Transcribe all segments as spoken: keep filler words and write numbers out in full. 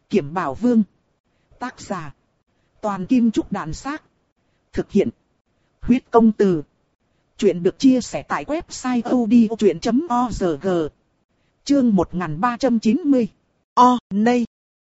Kiểm Bảo Vương. Tác giả. Toàn Kim Trúc Đàn Xác. Thực hiện. Huyết Công Từ. Chuyện được chia sẻ tại website odchuyện chấm org. Chương một nghìn ba trăm chín mươi. O, nay.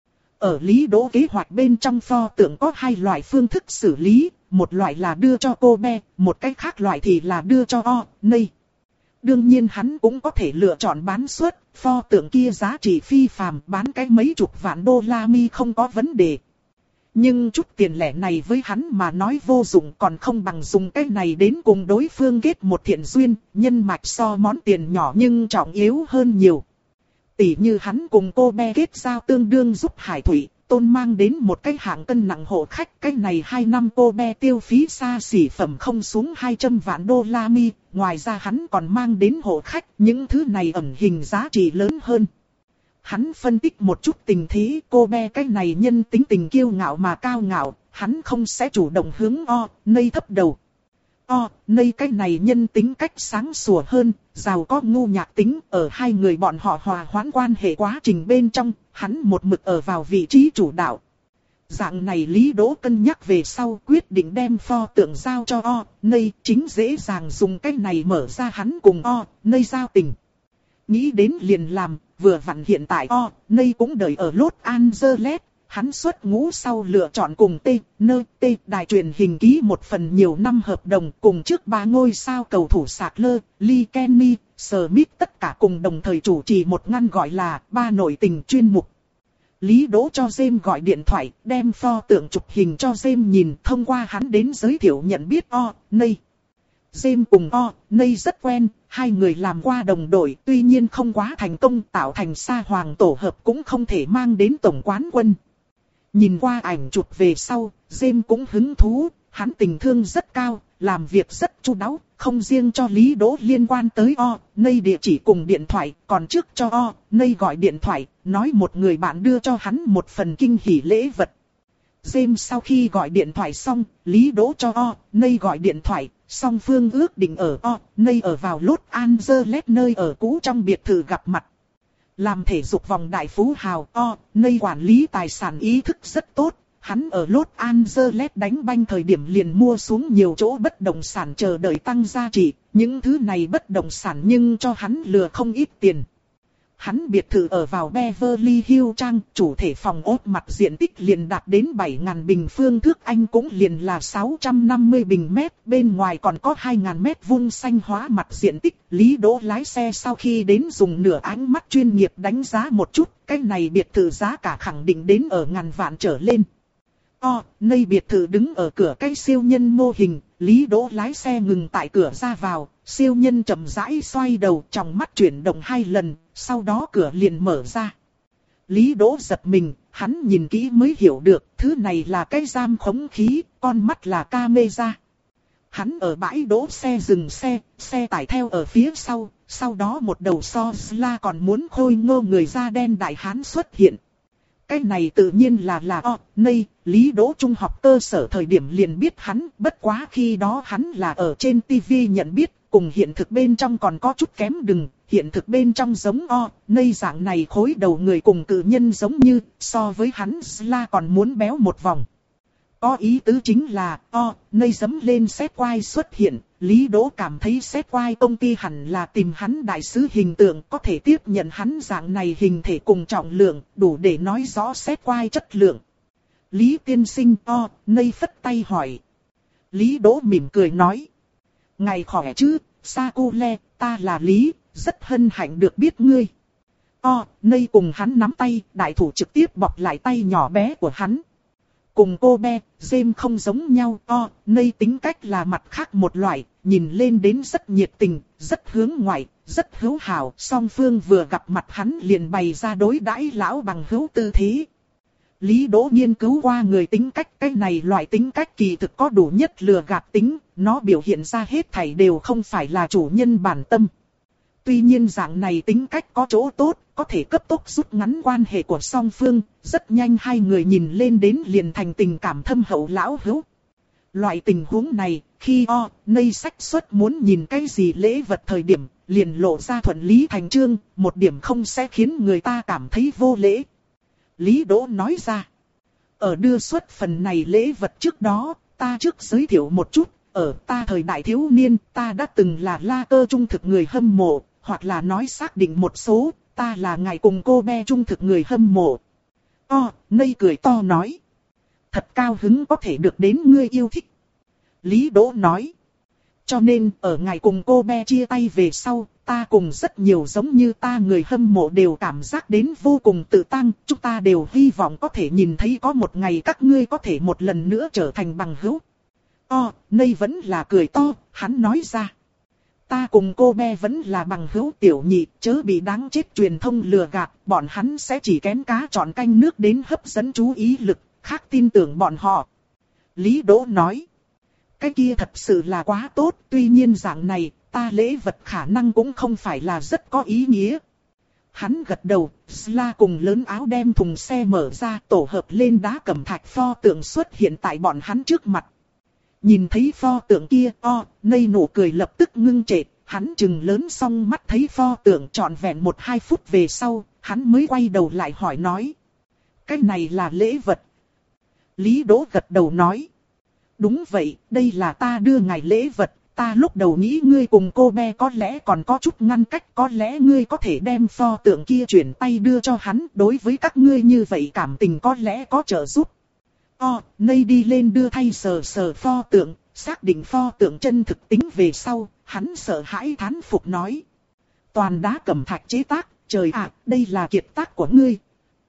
Ở Lý Đỗ kế hoạch bên trong pho tượng có hai loại phương thức xử lý, một loại là đưa cho cô bé, một cách khác loại thì là đưa cho O, nay. Đương nhiên hắn cũng có thể lựa chọn bán suất, pho tượng kia giá trị phi phàm, bán cái mấy chục vạn đô la mi không có vấn đề. Nhưng chút tiền lẻ này với hắn mà nói vô dụng, còn không bằng dùng cái này đến cùng đối phương kết một thiện duyên, nhân mạch so món tiền nhỏ nhưng trọng yếu hơn nhiều. Tỷ như hắn cùng cô bé kết giao tương đương giúp Hải Thủy, Tôn mang đến một cái hạng cân nặng hộ khách. Cái này hai năm cô bé tiêu phí xa xỉ phẩm không xuống hai trăm vạn đô la mi, ngoài ra hắn còn mang đến hộ khách, những thứ này ẩn hình giá trị lớn hơn. Hắn phân tích một chút tình thế, cô bé cái này nhân tính tình kiêu ngạo mà cao ngạo, hắn không sẽ chủ động hướng O, nay thấp đầu. O, nay cái này nhân tính cách sáng sủa hơn, giàu có ngu nhạc tính, ở hai người bọn họ hòa hoãn quan hệ quá trình bên trong, hắn một mực ở vào vị trí chủ đạo. Dạng này Lý Đỗ cân nhắc về sau quyết định đem pho tượng giao cho O, nay chính dễ dàng dùng cái này mở ra hắn cùng O, nay giao tình. Nghĩ đến liền làm, vừa vặn hiện tại O, nay cũng đợi ở Los Angeles. Hắn xuất ngũ sau lựa chọn cùng T, N, T đài truyền hình ký một phần nhiều năm hợp đồng cùng trước ba ngôi sao cầu thủ sạc lơ, Lee Kenny, Smith tất cả cùng đồng thời chủ trì một ngăn gọi là ba nội tình chuyên mục. Lý Đỗ cho James gọi điện thoại, đem pho tượng chụp hình cho James nhìn, thông qua hắn đến giới thiệu nhận biết O, nay. James cùng O, nay rất quen, hai người làm qua đồng đội, tuy nhiên không quá thành công, tạo thành sa hoàng tổ hợp cũng không thể mang đến tổng quán quân. Nhìn qua ảnh chụp về sau, James cũng hứng thú, hắn tình thương rất cao, làm việc rất chu đáo, không riêng cho Lý Đỗ liên quan tới O, nay địa chỉ cùng điện thoại, còn trước cho O, nay gọi điện thoại, nói một người bạn đưa cho hắn một phần kinh hỉ lễ vật. James sau khi gọi điện thoại xong, Lý Đỗ cho O, nay gọi điện thoại, song phương ước định ở O, nay ở vào Los Angeles nơi ở cũ trong biệt thự gặp mặt. Làm thể dục vòng đại phú hào O, nay quản lý tài sản ý thức rất tốt. Hắn ở Los Angeles đánh banh thời điểm liền mua xuống nhiều chỗ bất động sản chờ đợi tăng giá trị. Những thứ này bất động sản nhưng cho hắn lừa không ít tiền. Hắn biệt thự ở vào Beverly Hills Trang, chủ thể phòng ốt mặt diện tích liền đạt đến bảy nghìn bình phương thước, Anh cũng liền là sáu trăm năm mươi bình mét, bên ngoài còn có hai nghìn mét vuông xanh hóa mặt diện tích. Lý Đỗ lái xe sau khi đến dùng nửa ánh mắt chuyên nghiệp đánh giá một chút, cái này biệt thự giá cả khẳng định đến ở ngàn vạn trở lên. O, nay biệt thự đứng ở cửa cái siêu nhân mô hình, Lý Đỗ lái xe ngừng tại cửa ra vào, siêu nhân chậm rãi xoay đầu, trong mắt chuyển động hai lần, sau đó cửa liền mở ra. Lý Đỗ giật mình, hắn nhìn kỹ mới hiểu được, thứ này là cái giam khống khí, con mắt là camera. Hắn ở bãi đỗ xe dừng xe, xe tải theo ở phía sau, sau đó một đầu so la còn muốn khôi ngô người da đen đại hán xuất hiện. Cái này tự nhiên là là O, nay, Lý Đỗ trung học cơ sở thời điểm liền biết hắn, bất quá khi đó hắn là ở trên tivi nhận biết, cùng hiện thực bên trong còn có chút kém đừng, hiện thực bên trong giống O, nay dạng này khối đầu người cùng cự nhân giống như, so với hắn la còn muốn béo một vòng. Có ý tứ chính là O, nay dấm lên xét quai xuất hiện, Lý Đỗ cảm thấy xét quai công ty hẳn là tìm hắn đại sứ hình tượng, có thể tiếp nhận hắn dạng này hình thể cùng trọng lượng, đủ để nói rõ xét quai chất lượng. Lý tiên sinh O, nay phất tay hỏi. Lý Đỗ mỉm cười nói. Ngài khỏe chứ, Sakule, ta là Lý, rất hân hạnh được biết ngươi. O, nay cùng hắn nắm tay, đại thủ trực tiếp bọc lại tay nhỏ bé của hắn. Cùng cô bé, James không giống nhau, O, nay tính cách là mặt khác một loại, nhìn lên đến rất nhiệt tình, rất hướng ngoại, rất hữu hảo. Song phương vừa gặp mặt hắn liền bày ra đối đãi lão bằng hữu tư thế. Lý Đỗ nghiên cứu qua người tính cách, cái này loại tính cách kỳ thực có đủ nhất lừa gạt tính, nó biểu hiện ra hết thảy đều không phải là chủ nhân bản tâm. Tuy nhiên dạng này tính cách có chỗ tốt, có thể cấp tốc rút ngắn quan hệ của song phương, rất nhanh hai người nhìn lên đến liền thành tình cảm thâm hậu lão hữu. Loại tình huống này, khi O, nay sách xuất muốn nhìn cái gì lễ vật thời điểm, liền lộ ra thuận lý thành chương, một điểm không sẽ khiến người ta cảm thấy vô lễ. Lý Đỗ nói ra. Ở đưa xuất phần này lễ vật trước đó, ta trước giới thiệu một chút, ở ta thời đại thiếu niên, ta đã từng là La Cơ trung thực người hâm mộ, hoặc là nói xác định một số, ta là ngài cùng cô bé trung thực người hâm mộ. O, Nây cười to nói. Thật cao hứng có thể được đến ngươi yêu thích. Lý Đỗ nói. Cho nên, ở ngài cùng cô bé chia tay về sau, ta cùng rất nhiều giống như ta người hâm mộ đều cảm giác đến vô cùng tự tăng. Chúng ta đều hy vọng có thể nhìn thấy có một ngày các ngươi có thể một lần nữa trở thành bằng hữu. O, Nây vẫn là cười to, hắn nói ra. Ta cùng cô bé vẫn là bằng hữu Tiểu Nhị, chớ bị đáng chết truyền thông lừa gạt, bọn hắn sẽ chỉ kén cá chọn canh nước đến hấp dẫn chú ý lực, khác tin tưởng bọn họ. Lý Đỗ nói. Cái kia thật sự là quá tốt, tuy nhiên dạng này, ta lễ vật khả năng cũng không phải là rất có ý nghĩa. Hắn gật đầu, Sla cùng lớn áo đem thùng xe mở ra, tổ hợp lên đá cẩm thạch pho tượng xuất hiện tại bọn hắn trước mặt. Nhìn thấy pho tượng kia, o, Nây nụ cười lập tức ngưng trệ, hắn trừng lớn xong mắt thấy pho tượng trọn vẹn một hai phút về sau, hắn mới quay đầu lại hỏi nói. Cái này là lễ vật. Lý Đỗ gật đầu nói. Đúng vậy, đây là ta đưa ngài lễ vật, ta lúc đầu nghĩ ngươi cùng cô bé có lẽ còn có chút ngăn cách, có lẽ ngươi có thể đem pho tượng kia chuyển tay đưa cho hắn, đối với các ngươi như vậy cảm tình có lẽ có trợ giúp. O, Nây đi lên đưa thay sờ sờ pho tượng, xác định pho tượng chân thực tính về sau, hắn sợ hãi thán phục nói. Toàn đá cẩm thạch chế tác, trời ạ, đây là kiệt tác của ngươi.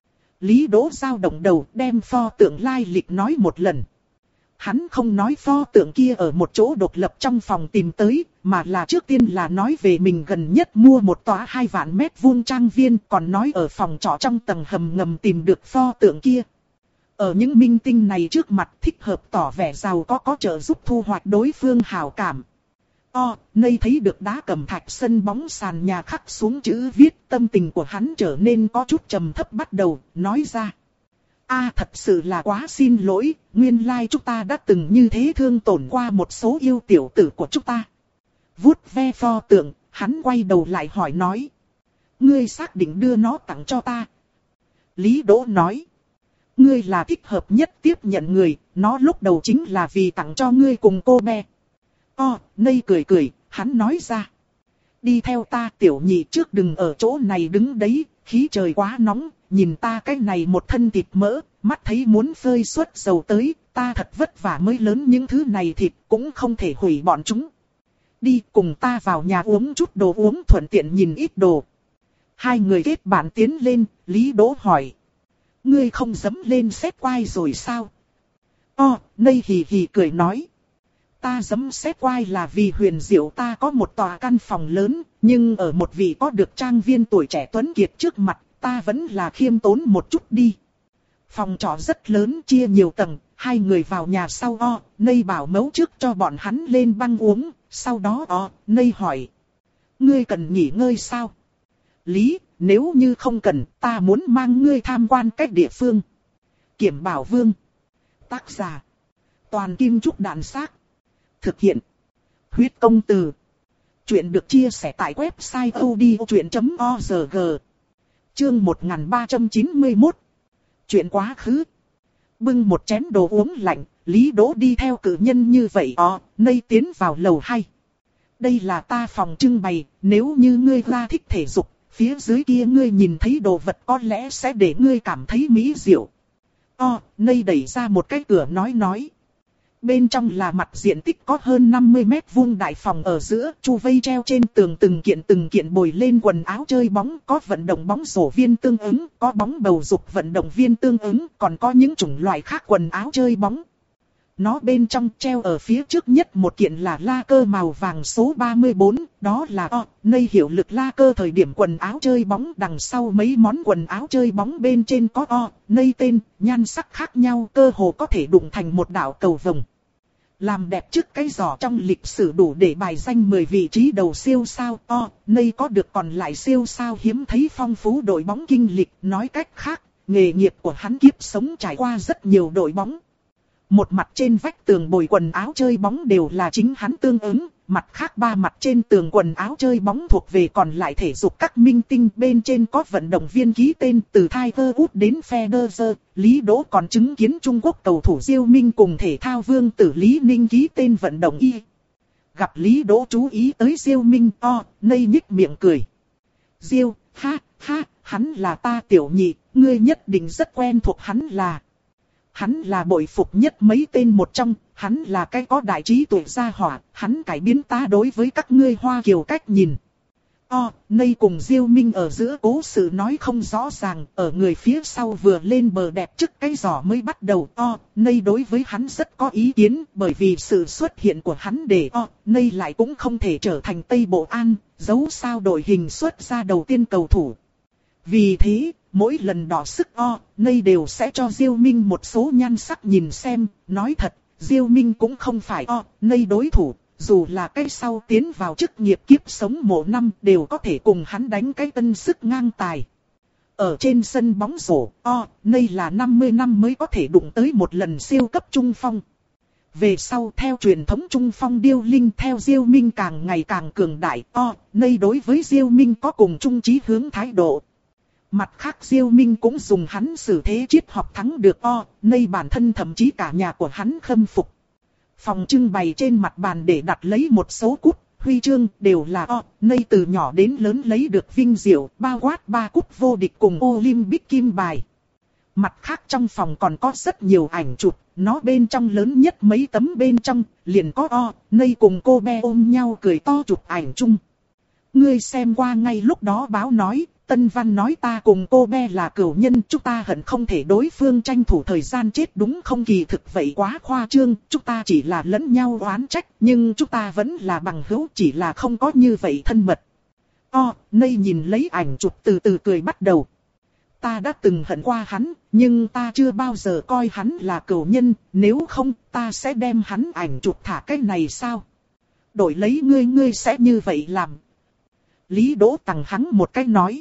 Lý Đỗ dao động đầu đem pho tượng lai lịch nói một lần. Hắn không nói pho tượng kia ở một chỗ độc lập trong phòng tìm tới, mà là trước tiên là nói về mình gần nhất mua một tòa hai vạn mét vuông trang viên, còn nói ở phòng trọ trong tầng hầm ngầm tìm được pho tượng kia. Ở những minh tinh này trước mặt thích hợp tỏ vẻ giàu có có trợ giúp thu hoạch đối phương hảo cảm. O, Nây thấy được đá cẩm thạch sân bóng sàn nhà khắc xuống chữ viết, tâm tình của hắn trở nên có chút trầm thấp bắt đầu, nói ra. A thật sự là quá xin lỗi, nguyên lai like chúng ta đã từng như thế thương tổn qua một số yêu tiểu tử của chúng ta. Vuốt ve pho tượng, hắn quay đầu lại hỏi nói. Ngươi xác định đưa nó tặng cho ta. Lý Đỗ nói. Ngươi là thích hợp nhất tiếp nhận người, nó lúc đầu chính là vì tặng cho ngươi cùng cô bé. O, Nây cười cười, hắn nói ra. Đi theo ta Tiểu Nhị trước đừng ở chỗ này đứng đấy, khí trời quá nóng, nhìn ta cái này một thân thịt mỡ, mắt thấy muốn phơi suốt dầu tới, ta thật vất vả mới lớn những thứ này thịt cũng không thể hủy bọn chúng. Đi cùng ta vào nhà uống chút đồ uống thuận tiện nhìn ít đồ. Hai người kết bạn tiến lên, Lý Đỗ hỏi. Ngươi không dẫm lên xét quai rồi sao? O, Nây hì hì cười nói. Ta dẫm xét quai là vì Huyền Diệu ta có một tòa căn phòng lớn, nhưng ở một vị có được trang viên tuổi trẻ tuấn kiệt trước mặt, ta vẫn là khiêm tốn một chút đi. Phòng trọ rất lớn chia nhiều tầng, hai người vào nhà sau O, Nây bảo mấu trước cho bọn hắn lên băng uống, sau đó O, Nây hỏi. Ngươi cần nghỉ ngơi sao? Lý, nếu như không cần, ta muốn mang ngươi tham quan cách địa phương. Kiểm Bảo Vương. Tác giả. Toàn Kim Trúc Đàn Xác. Thực hiện. Huyết Công Từ. Chuyện được chia sẻ tại website odchuyện chấm org. Chương một nghìn ba trăm chín mươi mốt. Chuyện quá khứ. Bưng một chén đồ uống lạnh, Lý Đỗ đi theo cử nhân như vậy o, Nây tiến vào lầu hai. Đây là ta phòng trưng bày, nếu như ngươi ra thích thể dục, phía dưới kia ngươi nhìn thấy đồ vật có lẽ sẽ để ngươi cảm thấy mỹ diệu. O, Nây đẩy ra một cái cửa nói nói. Bên trong là mặt diện tích có hơn năm mươi mét vuông đại phòng ở giữa, chu vây treo trên tường từng kiện từng kiện bồi lên quần áo chơi bóng, có vận động bóng rổ viên tương ứng, có bóng bầu dục vận động viên tương ứng, còn có những chủng loại khác quần áo chơi bóng. Nó bên trong treo ở phía trước nhất một kiện là la cơ màu vàng số ba mươi bốn, đó là o, Nây hiệu lực la cơ thời điểm quần áo chơi bóng, đằng sau mấy món quần áo chơi bóng bên trên có o, Nây tên, nhan sắc khác nhau, cơ hồ có thể đụng thành một đạo cầu vồng. Làm đẹp trước cái giỏ trong lịch sử đủ để bài danh mười vị trí đầu siêu sao o, Nây có được còn lại siêu sao hiếm thấy phong phú đội bóng kinh lịch, nói cách khác, nghề nghiệp của hắn kiếp sống trải qua rất nhiều đội bóng. Một mặt trên vách tường bồi quần áo chơi bóng đều là chính hắn tương ứng, mặt khác ba mặt trên tường quần áo chơi bóng thuộc về còn lại thể dục các minh tinh, bên trên có vận động viên ký tên từ Tiger Woods đến Federer. Lý Đỗ còn chứng kiến Trung Quốc cầu thủ Diêu Minh cùng thể thao vương tử Lý Ninh ký tên vận động y. Gặp Lý Đỗ chú ý tới Diêu Minh, o, nây nhích miệng cười. Diêu, ha, ha, hắn là ta tiểu nhị, ngươi nhất định rất quen thuộc hắn là. Hắn là bội phục nhất mấy tên một trong, hắn là cái có đại trí tuệ gia hỏa, hắn cải biến ta đối với các ngươi Hoa Kiều cách nhìn. O, nây cùng Diêu Minh ở giữa cố sự nói không rõ ràng, ở người phía sau vừa lên bờ đẹp trước cái giỏ mới bắt đầu. O, nây đối với hắn rất có ý kiến, bởi vì sự xuất hiện của hắn để O, nây lại cũng không thể trở thành Tây Bộ An, dấu sao đội hình xuất ra đầu tiên cầu thủ. Vì thế, mỗi lần đỏ sức O, nây đều sẽ cho Diêu Minh một số nhan sắc nhìn xem, nói thật, Diêu Minh cũng không phải O, nây đối thủ. Dù là cái sau tiến vào chức nghiệp kiếp sống mộ năm đều có thể cùng hắn đánh cái tân sức ngang tài. Ở trên sân bóng rổ, o, nây là năm mươi năm mới có thể đụng tới một lần siêu cấp trung phong. Về sau theo truyền thống trung phong điêu linh theo Diêu Minh càng ngày càng cường đại, o, nây đối với Diêu Minh có cùng chung chí hướng thái độ. Mặt khác Diêu Minh cũng dùng hắn xử thế triết học thắng được o, nây bản thân thậm chí cả nhà của hắn khâm phục. Phòng trưng bày trên mặt bàn để đặt lấy một số cúp, huy chương đều là o, nây từ nhỏ đến lớn lấy được vinh diệu, bao quát ba cúp vô địch cùng Olympic kim bài. Mặt khác trong phòng còn có rất nhiều ảnh chụp, nó bên trong lớn nhất mấy tấm bên trong, liền có o, nây cùng cô bé ôm nhau cười to chụp ảnh chung. Ngươi xem qua ngay lúc đó báo nói, Tân Văn nói ta cùng cô bé là cửu nhân, chúng ta hận không thể đối phương tranh thủ thời gian chết đúng không, kỳ thực vậy quá khoa trương, chúng ta chỉ là lẫn nhau oán trách, nhưng chúng ta vẫn là bằng hữu, chỉ là không có như vậy thân mật. O, nây nhìn lấy ảnh chụp từ từ cười bắt đầu. Ta đã từng hận qua hắn, nhưng ta chưa bao giờ coi hắn là cửu nhân, nếu không ta sẽ đem hắn ảnh chụp thả cái này sao? Đổi lấy ngươi ngươi sẽ như vậy làm. Lý Đỗ tặng hắn một cái nói.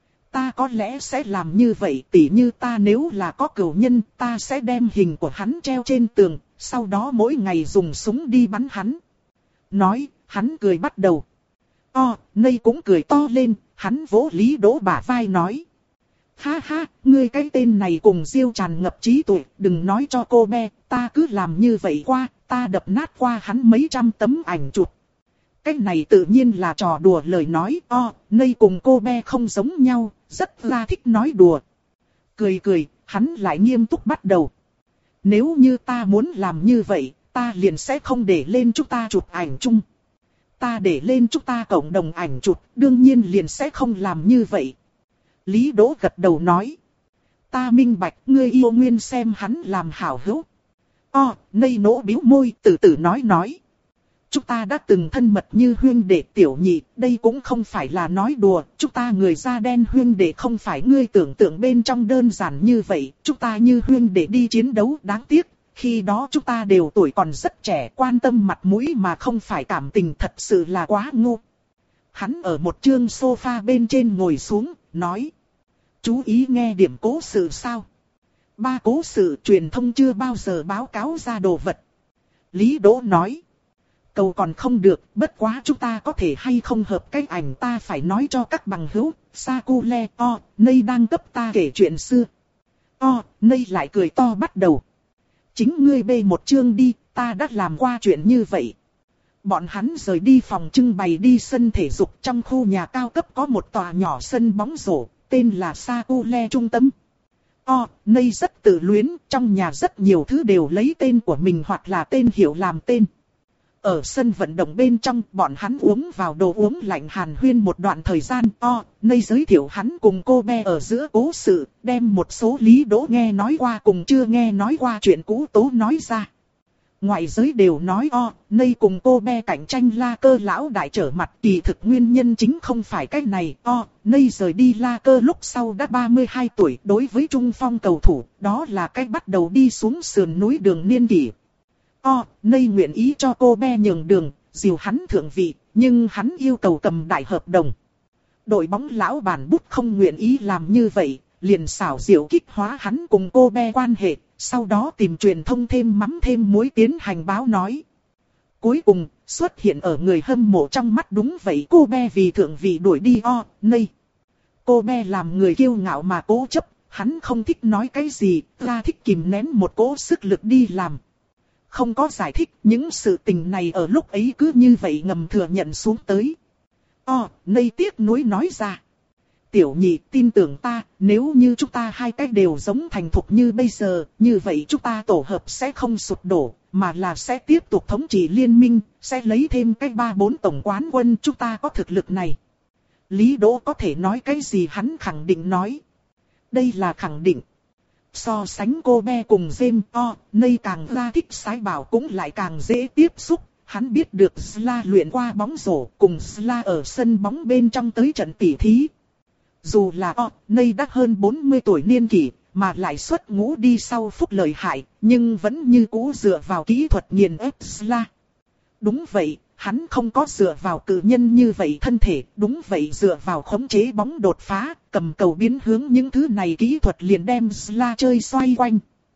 Ta có lẽ sẽ làm như vậy, tỉ như ta nếu là có cửu nhân, ta sẽ đem hình của hắn treo trên tường, sau đó mỗi ngày dùng súng đi bắn hắn. Nói, hắn cười bắt đầu. O, nây cũng cười to lên, hắn vỗ Lý Đỗ bả vai nói. Ha ha, ngươi cái tên này cùng Diêu tràn ngập trí tuệ, đừng nói cho cô bé, ta cứ làm như vậy qua, ta đập nát qua hắn mấy trăm tấm ảnh chụp. Cái này tự nhiên là trò đùa lời nói, o, nây cùng cô bé không giống nhau, rất là thích nói đùa. Cười cười, hắn lại nghiêm túc bắt đầu. Nếu như ta muốn làm như vậy, ta liền sẽ không để lên chúng ta chụp ảnh chung. Ta để lên chúng ta cộng đồng ảnh chụp, đương nhiên liền sẽ không làm như vậy. Lý Đỗ gật đầu nói. Ta minh bạch, ngươi yêu nguyên xem hắn làm hảo hữu. O, nây nỗ bĩu môi, từ từ nói nói. Chúng ta đã từng thân mật như huyên đệ tiểu nhị, đây cũng không phải là nói đùa, chúng ta người da đen huyên đệ không phải ngươi tưởng tượng bên trong đơn giản như vậy, chúng ta như huyên đệ đi chiến đấu, đáng tiếc, khi đó chúng ta đều tuổi còn rất trẻ, quan tâm mặt mũi mà không phải cảm tình, thật sự là quá ngu. Hắn ở một chương sofa bên trên ngồi xuống, nói, chú ý nghe điểm cố sự sao? Ba cố sự truyền thông chưa bao giờ báo cáo ra đồ vật. Lý Đỗ nói. Cầu còn không được, bất quá chúng ta có thể hay không hợp cách ảnh, ta phải nói cho các bằng hữu. Sakule, o, nây đang cấp ta kể chuyện xưa. O, nây lại cười to bắt đầu. Chính ngươi bê một chương đi, ta đã làm qua chuyện như vậy. Bọn hắn rời đi phòng trưng bày đi sân thể dục, trong khu nhà cao cấp có một tòa nhỏ sân bóng rổ, tên là Sakule Trung tâm. O, nây rất tự luyến, trong nhà rất nhiều thứ đều lấy tên của mình hoặc là tên hiệu làm tên. Ở sân vận động bên trong, bọn hắn uống vào đồ uống lạnh hàn huyên một đoạn thời gian. O, nây giới thiệu hắn cùng cô bé ở giữa cố sự, đem một số Lý Đỗ nghe nói qua cùng chưa nghe nói qua chuyện cũ tố nói ra. Ngoại giới đều nói o, nây cùng cô bé cạnh tranh La Cơ lão đại trở mặt, kỳ thực nguyên nhân chính không phải cái này. O, nây rời đi La Cơ lúc sau đã ba mươi hai tuổi, đối với trung phong cầu thủ, đó là cách bắt đầu đi xuống sườn núi đường niên kỷ. O, nây nguyện ý cho cô bé nhường đường, dìu hắn thượng vị, nhưng hắn yêu cầu cầm đại hợp đồng. Đội bóng lão bản bút không nguyện ý làm như vậy, liền xảo diệu kích hóa hắn cùng cô bé quan hệ, sau đó tìm truyền thông thêm mắm thêm muối tiến hành báo nói. Cuối cùng, xuất hiện ở người hâm mộ trong mắt đúng vậy cô bé vì thượng vị đuổi đi o, nây. Cô bé làm người kiêu ngạo mà cố chấp, hắn không thích nói cái gì, ra thích kìm nén một cỗ sức lực đi làm. Không có giải thích, những sự tình này ở lúc ấy cứ như vậy ngầm thừa nhận xuống tới. O, nây tiếc nuối nói ra. Tiểu nhị tin tưởng ta, nếu như chúng ta hai cái đều giống thành thục như bây giờ, như vậy chúng ta tổ hợp sẽ không sụp đổ, mà là sẽ tiếp tục thống trị liên minh, sẽ lấy thêm cái ba bốn tổng quán quân, chúng ta có thực lực này. Lý Đỗ có thể nói cái gì hắn khẳng định nói. Đây là khẳng định. So sánh cô bé cùng James O, nơi càng ra thích sái bảo cũng lại càng dễ tiếp xúc. Hắn biết được Sla luyện qua bóng rổ, cùng Sla ở sân bóng bên trong tới trận tỉ thí. Dù là O, nơi đã hơn bốn mươi tuổi niên kỷ, mà lại xuất ngũ đi sau phúc lợi hại, nhưng vẫn như cũ dựa vào kỹ thuật nghiền ép Sla. Đúng vậy, hắn không có dựa vào cự nhân như vậy thân thể, đúng vậy dựa vào khống chế bóng đột phá, cầm cầu biến hướng những thứ này kỹ thuật liền đem Sla chơi xoay quanh.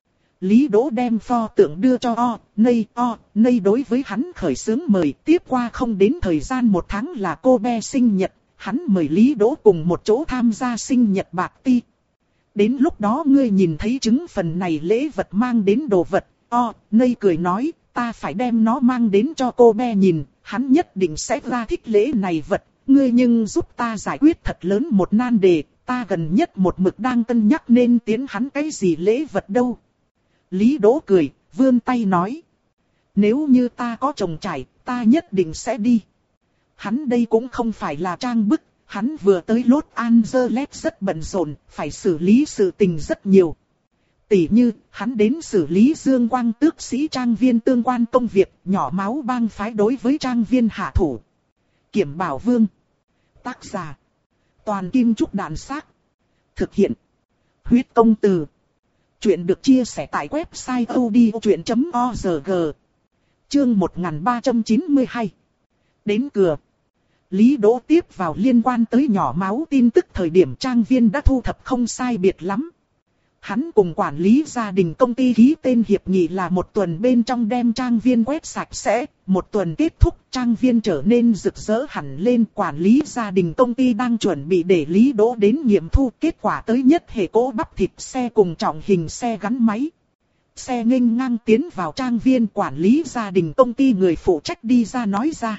Lý Đỗ đem pho tượng đưa cho O, Nây, O, Nây đối với hắn khởi xướng mời, tiếp qua không đến thời gian một tháng là cô bé sinh nhật, hắn mời Lý Đỗ cùng một chỗ tham gia sinh nhật bạc ti. Đến lúc đó ngươi nhìn thấy chứng phần này lễ vật mang đến đồ vật, O, Nây cười nói, ta phải đem nó mang đến cho cô bé nhìn, hắn nhất định sẽ ra thích lễ này vật, ngươi nhưng giúp ta giải quyết thật lớn một nan đề, ta gần nhất một mực đang cân nhắc nên tiến hắn cái gì lễ vật đâu. Lý Đỗ cười, vươn tay nói. Nếu như ta có chồng trải, ta nhất định sẽ đi. Hắn đây cũng không phải là trang bức, hắn vừa tới Los Angeles rất bận rộn, phải xử lý sự tình rất nhiều. Tỷ như, hắn đến xử lý Dương Quang tước sĩ trang viên tương quan công việc, nhỏ máu bang phái đối với trang viên hạ thủ. Kiểm Bảo Vương. Tác giả. Toàn Kim Trúc Đạn Xác. Thực hiện. Huyết Công Từ. Chuyện được chia sẻ tại website odchuyện chấm org. Chương một nghìn ba trăm chín mươi hai. Đến cửa. Lý Đỗ tiếp vào liên quan tới nhỏ máu tin tức thời điểm trang viên đã thu thập không sai biệt lắm. Hắn cùng quản lý gia đình công ty ký tên hiệp nghị là một tuần bên trong đem trang viên quét sạch sẽ, một tuần kết thúc trang viên trở nên rực rỡ hẳn lên. Quản lý gia đình công ty đang chuẩn bị để Lý Đỗ đến nghiệm thu, kết quả tới nhất hệ cỗ bắp thịt xe cùng trọng hình xe gắn máy. Xe nghênh ngang tiến vào trang viên, quản lý gia đình công ty người phụ trách đi ra nói ra.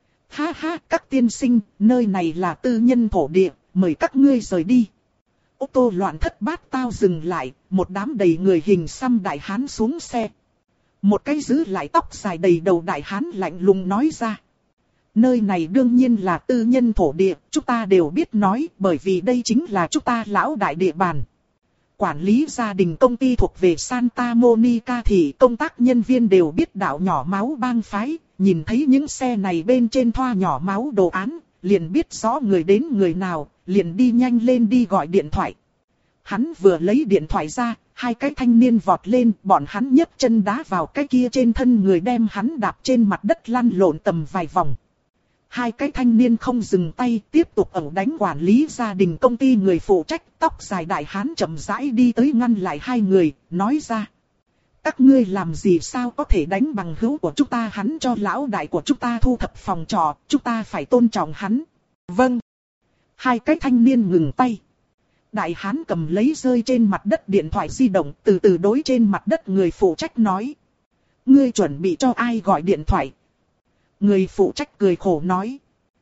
Ha ha, các tiên sinh, nơi này là tư nhân thổ địa, mời các ngươi rời đi. Ô tô loạn thất bát tao dừng lại, một đám đầy người hình xăm đại hán xuống xe. Một cái giữ lại tóc dài đầy đầu đại hán lạnh lùng nói ra. Nơi này đương nhiên là tư nhân thổ địa, chúng ta đều biết nói, bởi vì đây chính là chúng ta lão đại địa bàn. Quản lý gia đình công ty thuộc về Santa Monica thì công tác nhân viên đều biết đạo nhỏ máu bang phái, nhìn thấy những xe này bên trên thoa nhỏ máu đồ án, liền biết rõ người đến người nào, liền đi nhanh lên đi gọi điện thoại. Hắn vừa lấy điện thoại ra, hai cái thanh niên vọt lên, bọn hắn nhấc chân đá vào cái kia trên thân người đem hắn đạp trên mặt đất lăn lộn tầm vài vòng. Hai cái thanh niên không dừng tay, tiếp tục ẩu đánh quản lý gia đình công ty người phụ trách, tóc dài đại hán chậm rãi đi tới ngăn lại hai người, nói ra. Các ngươi làm gì sao có thể đánh bằng hữu của chúng ta, hắn cho lão đại của chúng ta thu thập phòng trọ, chúng ta phải tôn trọng hắn. Vâng. Hai cái thanh niên ngừng tay. Đại hán cầm lấy rơi trên mặt đất điện thoại di động, từ từ đối trên mặt đất người phụ trách nói. Ngươi chuẩn bị cho ai gọi điện thoại? Người phụ trách cười khổ nói.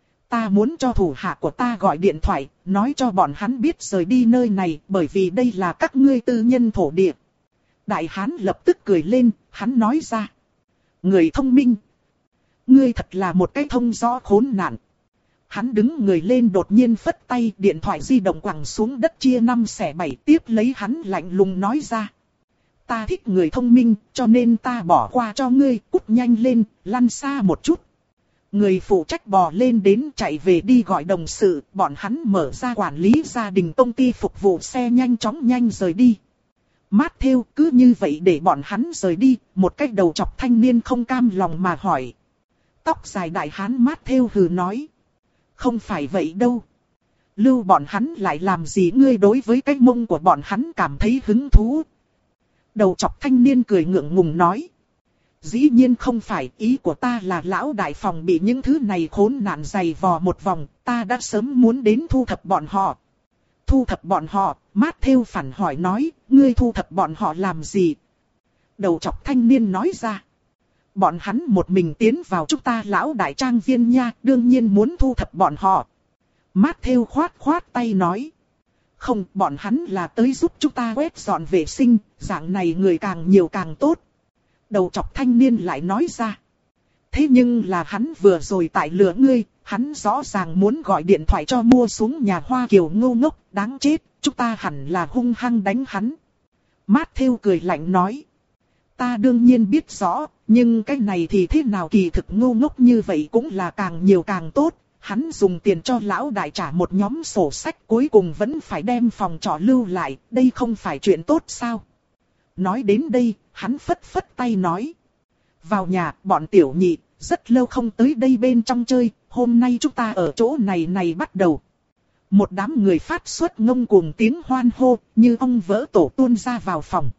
Ta muốn cho thủ hạ của ta gọi điện thoại, nói cho bọn hắn biết rời đi nơi này, bởi vì đây là các ngươi tư nhân thổ địa. Đại hán lập tức cười lên, hắn nói ra. Người thông minh. Ngươi thật là một cái thông rõ khốn nạn. Hắn đứng người lên đột nhiên phất tay, điện thoại di động quẳng xuống đất chia năm xẻ bảy, tiếp lấy hắn lạnh lùng nói ra. Ta thích người thông minh, cho nên ta bỏ qua cho ngươi, cút nhanh lên, lăn xa một chút. Người phụ trách bò lên đến chạy về đi gọi đồng sự, bọn hắn mở ra quản lý gia đình công ty phục vụ xe nhanh chóng nhanh rời đi. Matthew cứ như vậy để bọn hắn rời đi, một cái đầu chọc thanh niên không cam lòng mà hỏi. Tóc dài đại hán Matthew hừ nói. Không phải vậy đâu. Lưu bọn hắn lại làm gì, ngươi đối với cái mông của bọn hắn cảm thấy hứng thú? Đầu chọc thanh niên cười ngượng ngùng nói. Dĩ nhiên không phải, ý của ta là lão đại phòng bị những thứ này khốn nạn dày vò một vòng, ta đã sớm muốn đến thu thập bọn họ. Thu thập bọn họ, Matthew phản hỏi nói, ngươi thu thập bọn họ làm gì? Đầu chọc thanh niên nói ra. Bọn hắn một mình tiến vào chúng ta lão đại trang viên nha, đương nhiên muốn thu thập bọn họ. Matthew khoát khoát tay nói. Không, bọn hắn là tới giúp chúng ta quét dọn vệ sinh, dạng này người càng nhiều càng tốt. Đầu chọc thanh niên lại nói ra. Thế nhưng là hắn vừa rồi tại lừa ngươi, hắn rõ ràng muốn gọi điện thoại cho mua xuống nhà Hoa Kiều ngu ngốc, đáng chết, chúng ta hẳn là hung hăng đánh hắn. Matthew cười lạnh nói. Ta đương nhiên biết rõ, nhưng cái này thì thế nào, kỳ thực ngu ngốc như vậy cũng là càng nhiều càng tốt. Hắn dùng tiền cho lão đại trả một nhóm sổ sách, cuối cùng vẫn phải đem phòng trọ lưu lại, đây không phải chuyện tốt sao? Nói đến đây, hắn phất phất tay nói. Vào nhà, bọn tiểu nhị, rất lâu không tới đây bên trong chơi, hôm nay chúng ta ở chỗ này này bắt đầu. Một đám người phát xuất ngông cuồng tiếng hoan hô, như ông vỡ tổ tuôn ra vào phòng.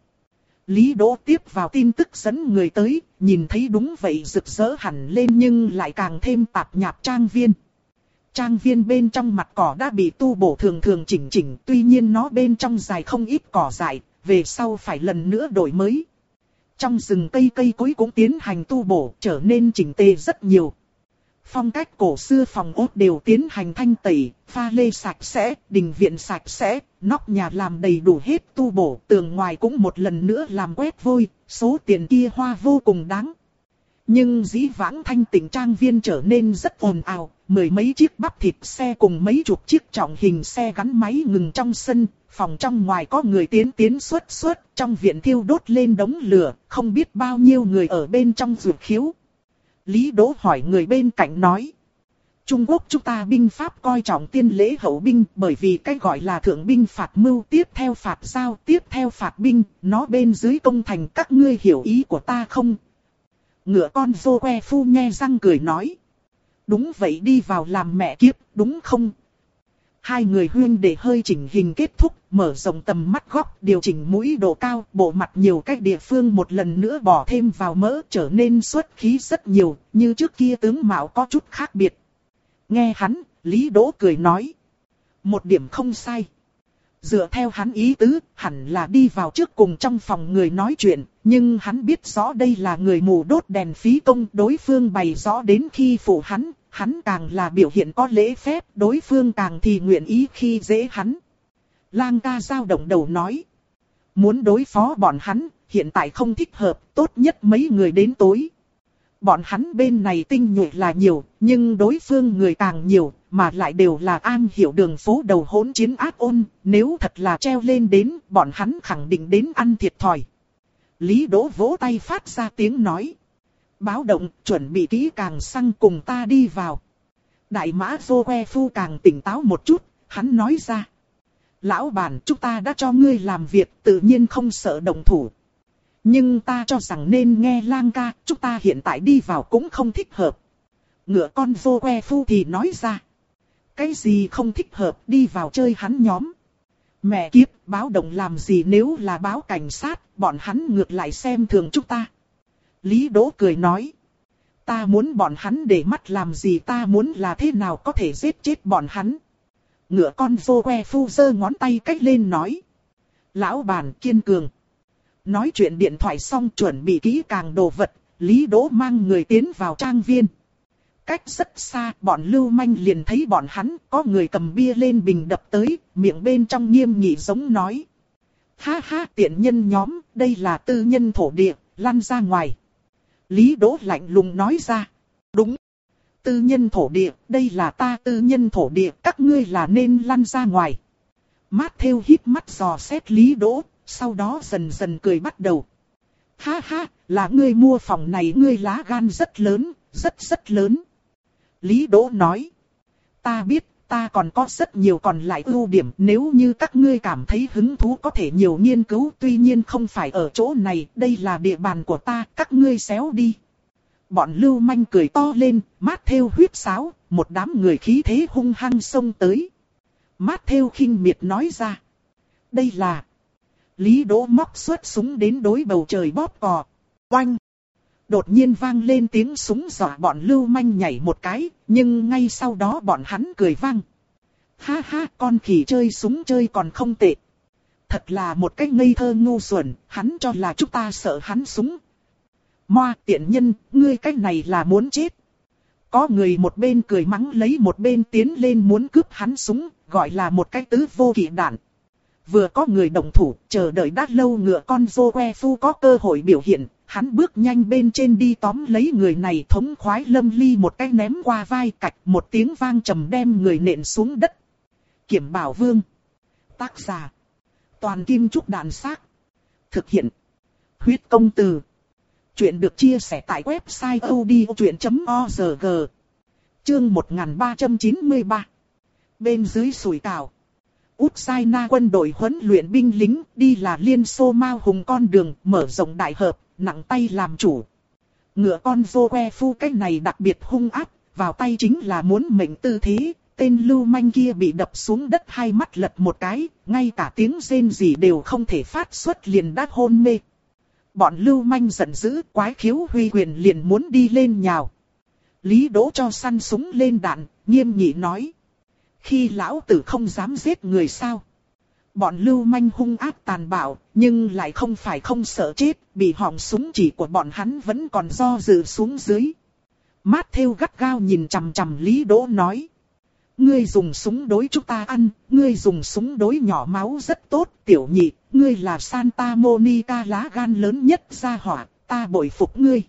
Lý Đỗ tiếp vào tin tức dẫn người tới, nhìn thấy đúng vậy rực rỡ hẳn lên nhưng lại càng thêm tạp nhạp trang viên. Trang viên bên trong mặt cỏ đã bị tu bổ thường thường chỉnh chỉnh, tuy nhiên nó bên trong dài không ít cỏ dại, về sau phải lần nữa đổi mới. Trong rừng cây cây cối cũng tiến hành tu bổ, trở nên chỉnh tề rất nhiều. Phong cách cổ xưa phòng ốt đều tiến hành thanh tẩy, pha lê sạch sẽ, đình viện sạch sẽ, nóc nhà làm đầy đủ hết tu bổ, tường ngoài cũng một lần nữa làm quét vôi, số tiền kia hoa vô cùng đáng. Nhưng dĩ vãng thanh tịnh trang viên trở nên rất ồn ào, mười mấy chiếc bắp thịt xe cùng mấy chục chiếc trọng hình xe gắn máy ngừng trong sân, phòng trong ngoài có người tiến tiến xuất xuất, trong viện thiêu đốt lên đống lửa, không biết bao nhiêu người ở bên trong rụt khiếu. Lý Đỗ hỏi người bên cạnh nói. Trung Quốc chúng ta binh pháp coi trọng tiên lễ hậu binh, bởi vì cái gọi là thượng binh phạt mưu, tiếp theo phạt giao, tiếp theo phạt binh, nó bên dưới công thành, các ngươi hiểu ý của ta không? Ngựa con vô que phu nhe răng cười nói. Đúng vậy, đi vào làm mẹ kiếp, đúng không? Hai người huyên để hơi chỉnh hình kết thúc, mở rộng tầm mắt góc, điều chỉnh mũi độ cao, bộ mặt nhiều cách địa phương một lần nữa bỏ thêm vào mỡ, trở nên xuất khí rất nhiều, như trước kia tướng mạo có chút khác biệt. Nghe hắn, Lý Đỗ cười nói. Một điểm không sai. Dựa theo hắn ý tứ, hẳn là đi vào trước cùng trong phòng người nói chuyện, nhưng hắn biết rõ đây là người mù đốt đèn phí công, đối phương bày rõ đến khi phụ hắn, hắn càng là biểu hiện có lễ phép, đối phương càng thì nguyện ý khi dễ hắn. Lang ca dao động đầu nói, muốn đối phó bọn hắn, hiện tại không thích hợp, tốt nhất mấy người đến tối. Bọn hắn bên này tinh nhuệ là nhiều, nhưng đối phương người càng nhiều, mà lại đều là an hiểu đường phố đầu hỗn chiến ác ôn, nếu thật là treo lên đến, bọn hắn khẳng định đến ăn thiệt thòi. Lý Đỗ vỗ tay phát ra tiếng nói. Báo động, chuẩn bị kỹ càng xăng cùng ta đi vào. Đại mã vô que phu càng tỉnh táo một chút, hắn nói ra. Lão bản, chúng ta đã cho ngươi làm việc, tự nhiên không sợ động thủ. Nhưng ta cho rằng nên nghe Lang ca, chúng ta hiện tại đi vào cũng không thích hợp. Ngựa con vô que phu thì nói ra. Cái gì không thích hợp, đi vào chơi hắn nhóm. Mẹ kiếp, báo động làm gì, nếu là báo cảnh sát, bọn hắn ngược lại xem thường chúng ta. Lý Đỗ cười nói. Ta muốn bọn hắn để mắt làm gì, ta muốn là thế nào có thể giết chết bọn hắn. Ngựa con vô que phu giơ ngón tay cách lên nói. Lão bản kiên cường. Nói chuyện điện thoại xong chuẩn bị kỹ càng đồ vật, Lý Đỗ mang người tiến vào trang viên. Cách rất xa, bọn lưu manh liền thấy bọn hắn, có người cầm bia lên bình đập tới, miệng bên trong nghiêm nghị giống nói. Ha ha, tiện nhân nhóm, đây là tư nhân thổ địa, lăn ra ngoài. Lý Đỗ lạnh lùng nói ra. Đúng. Tư nhân thổ địa, đây là ta tư nhân thổ địa, các ngươi là nên lăn ra ngoài. Matthew híp mắt dò xét Lý Đỗ, sau đó dần dần cười bắt đầu. Ha ha, là ngươi mua phòng này, ngươi lá gan rất lớn, rất rất lớn. Lý Đỗ nói. Ta biết, ta còn có rất nhiều còn lại ưu điểm, nếu như các ngươi cảm thấy hứng thú có thể nhiều nghiên cứu, tuy nhiên không phải ở chỗ này, đây là địa bàn của ta, các ngươi xéo đi. Bọn lưu manh cười to lên, Matthew huýt sáo, một đám người khí thế hung hăng xông tới. Matthew khinh miệt nói ra. Đây là... Lý Đỗ móc xuất súng đến đối bầu trời bóp cò. Oanh! Đột nhiên vang lên tiếng súng dọa bọn lưu manh nhảy một cái, nhưng ngay sau đó bọn hắn cười vang. Ha ha, con khỉ chơi súng chơi còn không tệ. Thật là một cái ngây thơ ngu xuẩn, hắn cho là chúng ta sợ hắn súng. Moa tiện nhân, ngươi cái này là muốn chết. Có người một bên cười mắng lấy một bên tiến lên muốn cướp hắn súng, gọi là một cái tứ vô kỵ đạn. Vừa có người động thủ, chờ đợi đã lâu ngựa con Joe Phu có cơ hội biểu hiện, hắn bước nhanh bên trên đi tóm lấy người này thống khoái lâm ly một cái ném qua vai cạch một tiếng vang trầm đem người nện xuống đất. Kiểm Bảo Vương. Tác giả. Toàn Kim Trúc Đàn Xác. Thực hiện. Huyết Công Từ. Chuyện được chia sẻ tại website odchuyện chấm org. Chương một nghìn ba trăm chín mươi ba. Bên dưới sủi cảo. Ukraine quân đội huấn luyện binh lính đi là Liên Xô Mao Hùng con đường mở rộng đại hợp, nặng tay làm chủ. Ngựa con Joe Phu cách này đặc biệt hung ác, vào tay chính là muốn mệnh tư thế. Tên lưu manh kia bị đập xuống đất hai mắt lật một cái, ngay cả tiếng rên rỉ đều không thể phát xuất liền đã hôn mê. Bọn lưu manh giận dữ, quái khiếu huy quyền liền muốn đi lên nhào. Lý Đỗ cho săn súng lên đạn, nghiêm nghị nói. Khi lão tử không dám giết người sao? Bọn lưu manh hung ác tàn bạo, nhưng lại không phải không sợ chết, bị họng súng chỉ của bọn hắn vẫn còn do dự xuống dưới. Matthew gắt gao nhìn chằm chằm Lý Đỗ nói. Ngươi dùng súng đối chúng ta ăn, ngươi dùng súng đối nhỏ máu rất tốt, tiểu nhị, ngươi là Santa Monica lá gan lớn nhất gia hỏa, ta bội phục ngươi.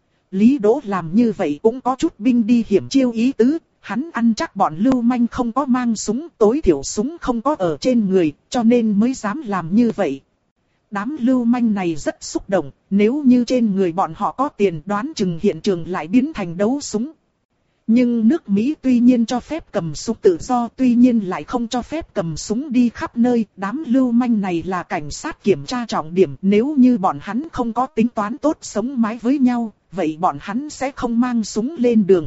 Lý Đỗ làm như vậy cũng có chút binh đi hiểm chiêu ý tứ, hắn ăn chắc bọn lưu manh không có mang súng, tối thiểu súng không có ở trên người, cho nên mới dám làm như vậy. Đám lưu manh này rất xúc động, nếu như trên người bọn họ có tiền đoán chừng hiện trường lại biến thành đấu súng. Nhưng nước Mỹ tuy nhiên cho phép cầm súng tự do, tuy nhiên lại không cho phép cầm súng đi khắp nơi. Đám lưu manh này là cảnh sát kiểm tra trọng điểm, nếu như bọn hắn không có tính toán tốt sống mái với nhau, vậy bọn hắn sẽ không mang súng lên đường.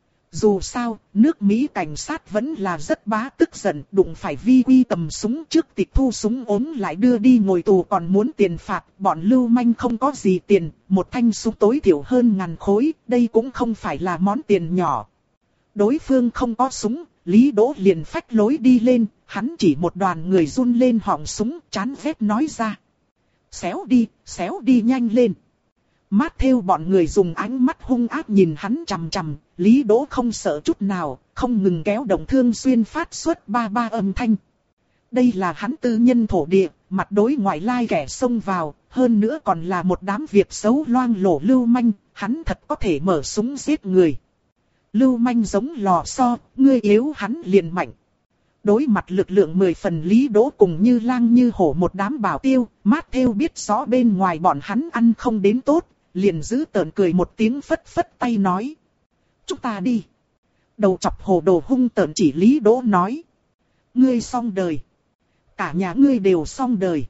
Dù sao, nước Mỹ cảnh sát vẫn là rất bá tức giận, đụng phải vi quy cầm súng trước tịch thu súng ốm lại đưa đi ngồi tù còn muốn tiền phạt. Bọn lưu manh không có gì tiền, một thanh súng tối thiểu hơn ngàn khối, đây cũng không phải là món tiền nhỏ. Đối phương không có súng, Lý Đỗ liền phách lối đi lên, hắn chỉ một đoàn người run lên họng súng, chán ghét nói ra. Xéo đi, xéo đi nhanh lên. Matthew bọn người dùng ánh mắt hung ác nhìn hắn chằm chằm, Lý Đỗ không sợ chút nào, không ngừng kéo động thương xuyên phát xuất ba ba âm thanh. Đây là hắn tư nhân thổ địa, mặt đối ngoại lai kẻ xông vào, hơn nữa còn là một đám việc xấu loang lổ lưu manh, hắn thật có thể mở súng giết người. Lưu manh giống lò xo, ngươi yếu hắn liền mạnh. Đối mặt lực lượng mười phần Lý Đỗ cùng như lang như hổ một đám bảo tiêu, Matthew biết rõ bên ngoài bọn hắn ăn không đến tốt, liền giữ tợn cười một tiếng phất phất tay nói. Chúng ta đi. Đầu chọc hồ đồ hung tợn chỉ Lý Đỗ nói. Ngươi xong đời. Cả nhà ngươi đều xong đời.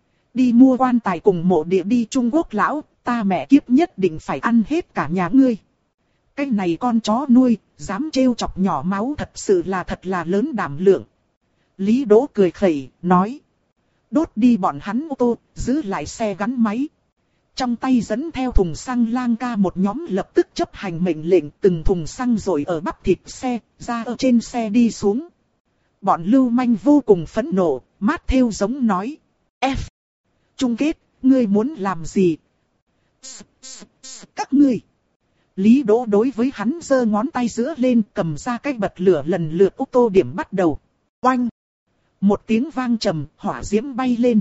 Đi mua quan tài cùng mộ địa đi Trung Quốc lão, ta mẹ kiếp nhất định phải ăn hết cả nhà ngươi. Cái này con chó nuôi, dám trêu chọc nhỏ máu thật sự là thật là lớn đảm lượng. Lý Đỗ cười khẩy, nói. Đốt đi bọn hắn ô tô, giữ lại xe gắn máy. Trong tay dẫn theo thùng xăng lang ca một nhóm lập tức chấp hành mệnh lệnh, từng thùng xăng rồi ở bắp thịt xe, ra ở trên xe đi xuống. Bọn lưu manh vô cùng phẫn nộ, Matthew giống nói. F. Chung kết, ngươi muốn làm gì? S, s, s, các ngươi. Lý Đỗ đối với hắn giơ ngón tay giữa lên, cầm ra cái bật lửa lần lượt ô tô điểm bắt đầu. Oanh! Một tiếng vang trầm, hỏa diễm bay lên.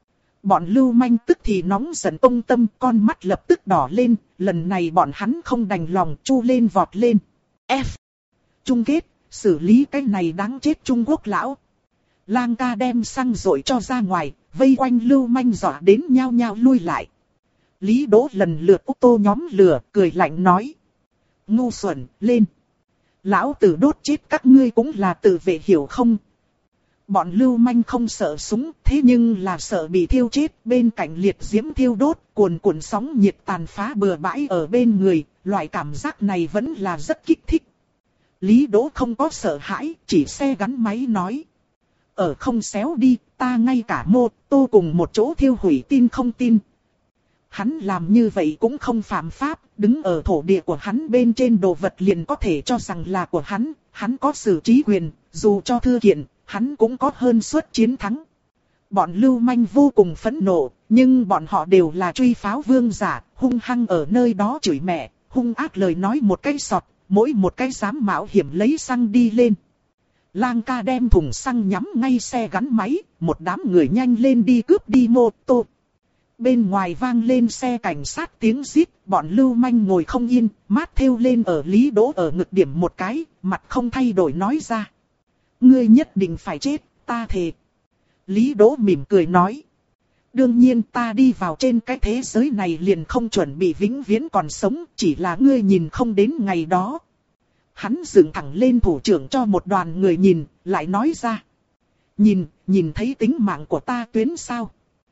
Bọn lưu manh tức thì nóng giận công tâm, con mắt lập tức đỏ lên, lần này bọn hắn không đành lòng chu lên vọt lên. F. Chung kết, xử lý cái này đáng chết Trung Quốc lão. Lang ca đem xăng rội cho ra ngoài, vây quanh lưu manh dọa đến nhao nhao lui lại. Lý Đỗ lần lượt ô tô nhóm lửa, cười lạnh nói. Ngu xuẩn, lên. Lão tử đốt chết các ngươi cũng là tự vệ hiểu không? Bọn lưu manh không sợ súng, thế nhưng là sợ bị thiêu chết. Bên cạnh liệt diễm thiêu đốt, cuồn cuộn sóng nhiệt tàn phá bừa bãi ở bên người. Loại cảm giác này vẫn là rất kích thích. Lý Đỗ không có sợ hãi, chỉ xe gắn máy nói. Ở không xéo đi, ta ngay cả mô tô cùng một chỗ thiêu hủy tin không tin. Hắn làm như vậy cũng không phạm pháp, đứng ở thổ địa của hắn bên trên đồ vật liền có thể cho rằng là của hắn, hắn có xử trí quyền, dù cho thư kiện, hắn cũng có hơn suất chiến thắng. Bọn lưu manh vô cùng phẫn nộ, nhưng bọn họ đều là truy pháo vương giả, hung hăng ở nơi đó chửi mẹ, hung ác lời nói một cái sọt, mỗi một cái dám mạo hiểm lấy xăng đi lên. Lang ca đem thùng xăng nhắm ngay xe gắn máy, một đám người nhanh lên đi cướp đi mô tô. Bên ngoài vang lên xe cảnh sát tiếng rít, bọn lưu manh ngồi không yên, mát thêu lên ở Lý Đỗ ở ngực điểm một cái, mặt không thay đổi nói ra. Ngươi nhất định phải chết, ta thề. Lý Đỗ mỉm cười nói. Đương nhiên ta đi vào trên cái thế giới này liền không chuẩn bị vĩnh viễn còn sống, chỉ là ngươi nhìn không đến ngày đó. Hắn dựng thẳng lên thủ trưởng cho một đoàn người nhìn, lại nói ra. Nhìn, nhìn thấy tính mạng của ta tuyến sao?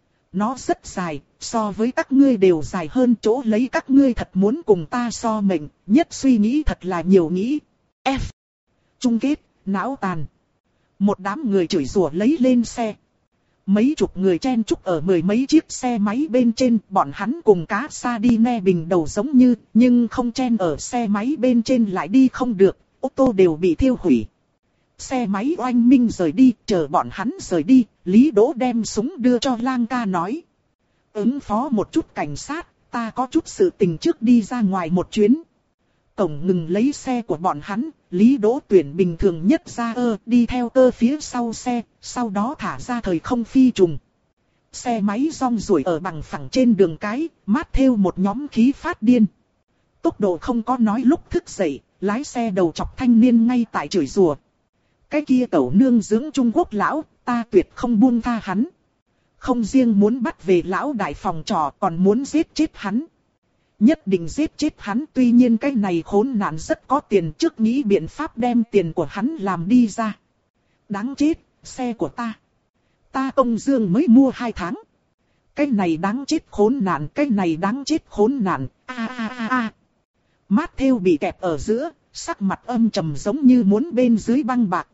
Nó rất dài, so với các ngươi đều dài hơn, chỗ lấy các ngươi thật muốn cùng ta so mệnh, nhất suy nghĩ thật là nhiều nghĩ. F. Chung kết, não tàn. Một đám người chửi rủa lấy lên xe. Mấy chục người chen chúc ở mười mấy chiếc xe máy bên trên, bọn hắn cùng cá sa đi ne bình đầu giống như, nhưng không chen ở xe máy bên trên lại đi không được, ô tô đều bị thiêu hủy. Xe máy oanh minh rời đi, chờ bọn hắn rời đi, Lý Đỗ đem súng đưa cho Lang ca nói. Ứng phó một chút cảnh sát, ta có chút sự tình trước đi ra ngoài một chuyến. Cổng ngừng lấy xe của bọn hắn, Lý Đỗ tuyển bình thường nhất ra ơ, đi theo cơ phía sau xe, sau đó thả ra thời không phi trùng. Xe máy rong ruổi ở bằng phẳng trên đường cái, mát thêu một nhóm khí phát điên. Tốc độ không có nói lúc thức dậy, lái xe đầu chọc thanh niên ngay tại chửi rủa. Cái kia cẩu nương dưỡng Trung Quốc lão, ta tuyệt không buông tha hắn. Không riêng muốn bắt về lão đại phòng trọ, còn muốn giết chết hắn. Nhất định giết chết hắn, tuy nhiên cái này khốn nạn rất có tiền, trước nghĩ biện pháp đem tiền của hắn làm đi ra. Đáng chết, xe của ta. Ta công dương mới mua hai tháng. Cái này đáng chết khốn nạn, cái này đáng chết khốn nạn, a a a a. Mát thêu bị kẹp ở giữa, sắc mặt âm trầm giống như muốn bên dưới băng bạc.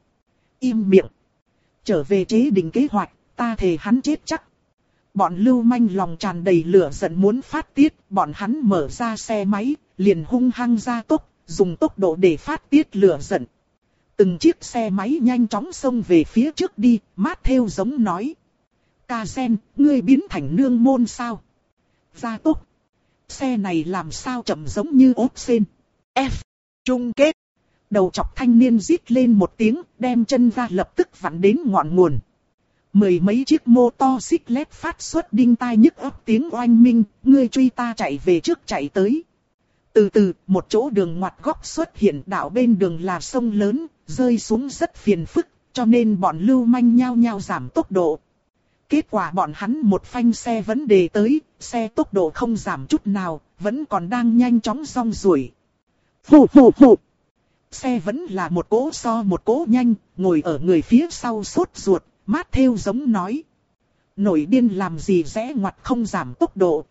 Im miệng. Trở về chế định kế hoạch, ta thề hắn chết chắc. Bọn lưu manh lòng tràn đầy lửa giận muốn phát tiết, bọn hắn mở ra xe máy, liền hung hăng ra tốc, dùng tốc độ để phát tiết lửa giận. Từng chiếc xe máy nhanh chóng xông về phía trước đi, mát thêu giống nói. Ca sen, ngươi biến thành nương môn sao? Ra tốc. Xe này làm sao chậm giống như ốp sên. F. Chung kết. Đầu chọc thanh niên rít lên một tiếng, đem chân ra lập tức vặn đến ngọn nguồn. Mười mấy chiếc mô to xích lét phát xuất đinh tai nhức ấp tiếng oanh minh, ngươi truy ta chạy về trước chạy tới. Từ từ, một chỗ đường ngoặt góc xuất hiện, đạo bên đường là sông lớn, rơi xuống rất phiền phức, cho nên bọn lưu manh nhao nhao giảm tốc độ. Kết quả bọn hắn một phanh xe vấn đề tới, xe tốc độ không giảm chút nào, vẫn còn đang nhanh chóng rong ruổi. Phù phù phù. Xe vẫn là một cỗ so một cỗ nhanh, ngồi ở người phía sau sốt ruột, mát thêu giống nói. Nổi điên làm gì rẽ ngoặt không giảm tốc độ.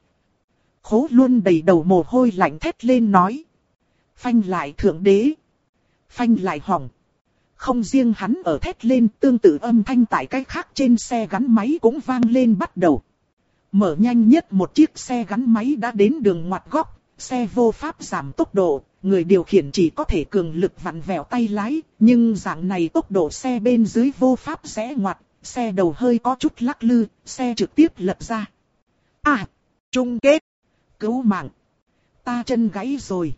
Khố luôn đầy đầu mồ hôi lạnh thét lên nói. Phanh lại thượng đế. Phanh lại hỏng. Không riêng hắn ở thét lên, tương tự âm thanh tại cái khác trên xe gắn máy cũng vang lên bắt đầu. Mở nhanh nhất một chiếc xe gắn máy đã đến đường ngoặt góc, xe vô pháp giảm tốc độ, người điều khiển chỉ có thể cường lực vặn vẹo tay lái, nhưng dạng này tốc độ xe bên dưới vô pháp rẽ ngoặt, xe đầu hơi có chút lắc lư, xe trực tiếp lật ra. À, chung kết, cứu mạng, ta chân gãy rồi.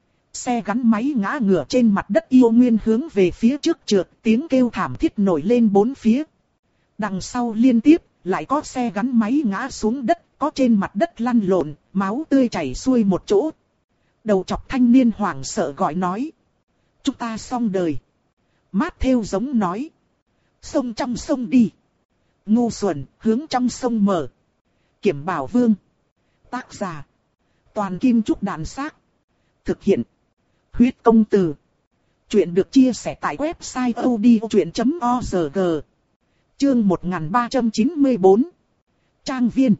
Xe gắn máy ngã ngửa trên mặt đất yêu nguyên hướng về phía trước trượt, tiếng kêu thảm thiết nổi lên bốn phía. Đằng sau liên tiếp, lại có xe gắn máy ngã xuống đất, có trên mặt đất lăn lộn, máu tươi chảy xuôi một chỗ. Đầu chọc thanh niên hoảng sợ gọi nói. Chúng ta xong đời. Mát thêu giống nói. Sông trong sông đi. Ngu xuẩn, hướng trong sông mở. Kiểm Bảo Vương. Tác giả. Toàn Kim Trúc Đàn Xác. Thực hiện. Huyết Công Từ. Chuyện được chia sẻ tại website odchuyện chấm org. Chương một nghìn ba trăm chín mươi tư. Trang viên.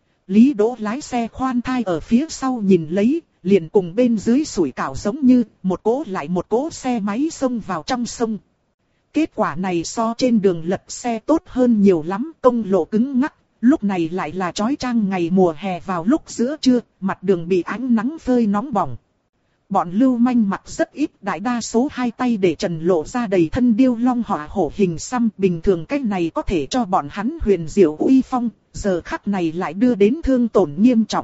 Lý Đỗ lái xe khoan thai ở phía sau nhìn lấy, liền cùng bên dưới sủi cảo giống như, một cỗ lại một cỗ xe máy xông vào trong sông. Kết quả này so trên đường lật xe tốt hơn nhiều lắm, công lộ cứng ngắc, lúc này lại là chói chang ngày mùa hè vào lúc giữa trưa, mặt đường bị ánh nắng phơi nóng bỏng. Bọn lưu manh mặc rất ít, đại đa số hai tay để trần lộ ra đầy thân điêu long họa hổ hình xăm. Bình thường cách này có thể cho bọn hắn huyền diệu uy phong, giờ khắc này lại đưa đến thương tổn nghiêm trọng.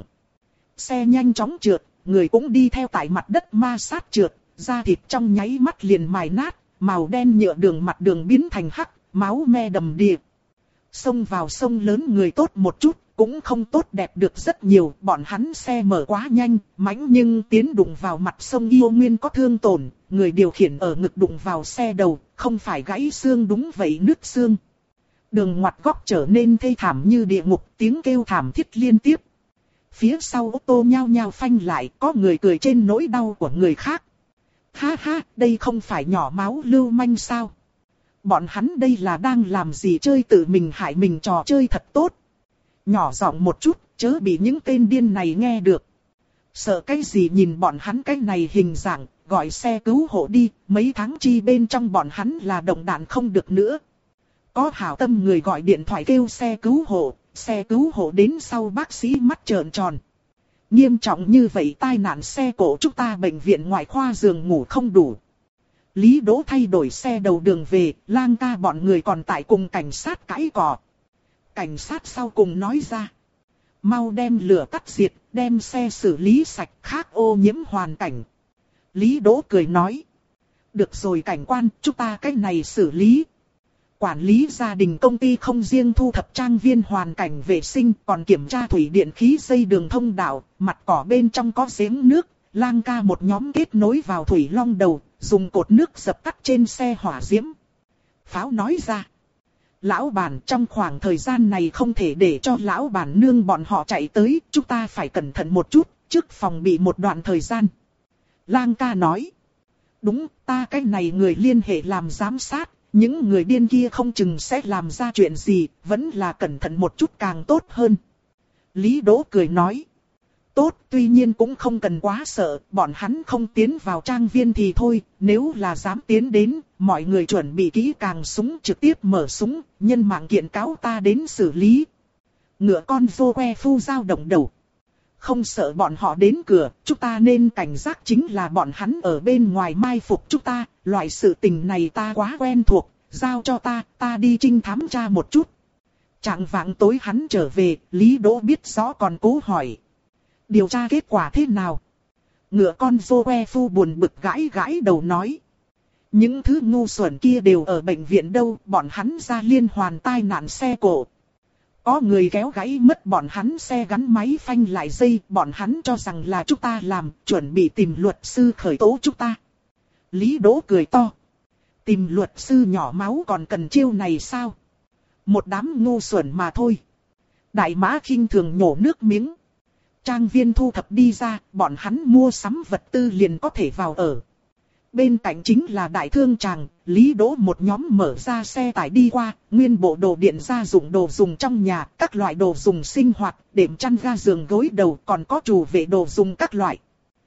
Xe nhanh chóng trượt, người cũng đi theo tại mặt đất ma sát trượt, da thịt trong nháy mắt liền mài nát, màu đen nhựa đường mặt đường biến thành hắc, máu me đầm đìa. Xông vào sông lớn người tốt một chút, cũng không tốt đẹp được rất nhiều, bọn hắn xe mở quá nhanh, mãnh nhưng tiến đụng vào mặt sông yêu nguyên có thương tổn, người điều khiển ở ngực đụng vào xe đầu, không phải gãy xương đúng vậy nứt xương. Đường ngoặt góc trở nên thê thảm như địa ngục, tiếng kêu thảm thiết liên tiếp. Phía sau ô tô nhao nhao phanh lại, có người cười trên nỗi đau của người khác. Ha ha, đây không phải nhỏ máu lưu manh sao? Bọn hắn đây là đang làm gì chơi tự mình hại mình trò chơi thật tốt. Nhỏ giọng một chút, chớ bị những tên điên này nghe được. Sợ cái gì nhìn bọn hắn cái này hình dạng, gọi xe cứu hộ đi, mấy tháng chi bên trong bọn hắn là động đạn không được nữa. Có hảo tâm người gọi điện thoại kêu xe cứu hộ, xe cứu hộ đến sau bác sĩ mắt trợn tròn. Nghiêm trọng như vậy tai nạn xe cộ chúng ta bệnh viện ngoại khoa giường ngủ không đủ. Lý Đỗ thay đổi xe đầu đường về, Lang ca bọn người còn tại cùng cảnh sát cãi cọ. Cảnh sát sau cùng nói ra. Mau đem lửa tắt diệt, đem xe xử lý sạch khác ô nhiễm hoàn cảnh. Lý Đỗ cười nói. Được rồi cảnh quan, chúng ta cái này xử lý. Quản lý gia đình công ty không riêng thu thập trang viên hoàn cảnh vệ sinh, còn kiểm tra thủy điện khí dây đường thông đạo, mặt cỏ bên trong có giếng nước. Lang ca một nhóm kết nối vào thủy long đầu, dùng cột nước dập tắt trên xe hỏa diễm. Pháo nói ra. Lão bản trong khoảng thời gian này không thể để cho lão bản nương bọn họ chạy tới, chúng ta phải cẩn thận một chút, trước phòng bị một đoạn thời gian. Lang ca nói. Đúng, ta cái này người liên hệ làm giám sát, những người điên kia không chừng sẽ làm ra chuyện gì, vẫn là cẩn thận một chút càng tốt hơn. Lý Đỗ cười nói. Tốt, tuy nhiên cũng không cần quá sợ, bọn hắn không tiến vào trang viên thì thôi, nếu là dám tiến đến, mọi người chuẩn bị kỹ càng súng trực tiếp mở súng, nhân mạng kiện cáo ta đến xử lý. Ngựa con vô que phu dao động đầu. Không sợ bọn họ đến cửa, chúng ta nên cảnh giác chính là bọn hắn ở bên ngoài mai phục chúng ta, loại sự tình này ta quá quen thuộc, giao cho ta, ta đi trinh thám tra một chút. Trạng vạng tối hắn trở về, Lý Đỗ biết rõ còn cố hỏi. Điều tra kết quả thế nào? Ngựa con vô que phu buồn bực gãi gãi đầu nói. Những thứ ngu xuẩn kia đều ở bệnh viện đâu, bọn hắn ra liên hoàn tai nạn xe cộ. Có người kéo gãy mất bọn hắn xe gắn máy phanh lại dây, bọn hắn cho rằng là chúng ta làm, chuẩn bị tìm luật sư khởi tố chúng ta. Lý Đỗ cười to. Tìm luật sư nhỏ máu còn cần chiêu này sao? Một đám ngu xuẩn mà thôi. Đại mã khinh thường nhổ nước miếng. Trang viên thu thập đi ra, bọn hắn mua sắm vật tư liền có thể vào ở. Bên cạnh chính là đại thương tràng, Lý Đỗ một nhóm mở ra xe tải đi qua, nguyên bộ đồ điện gia dụng đồ dùng trong nhà, các loại đồ dùng sinh hoạt, đệm chăn ga giường gối đầu, còn có chủ vệ đồ dùng các loại.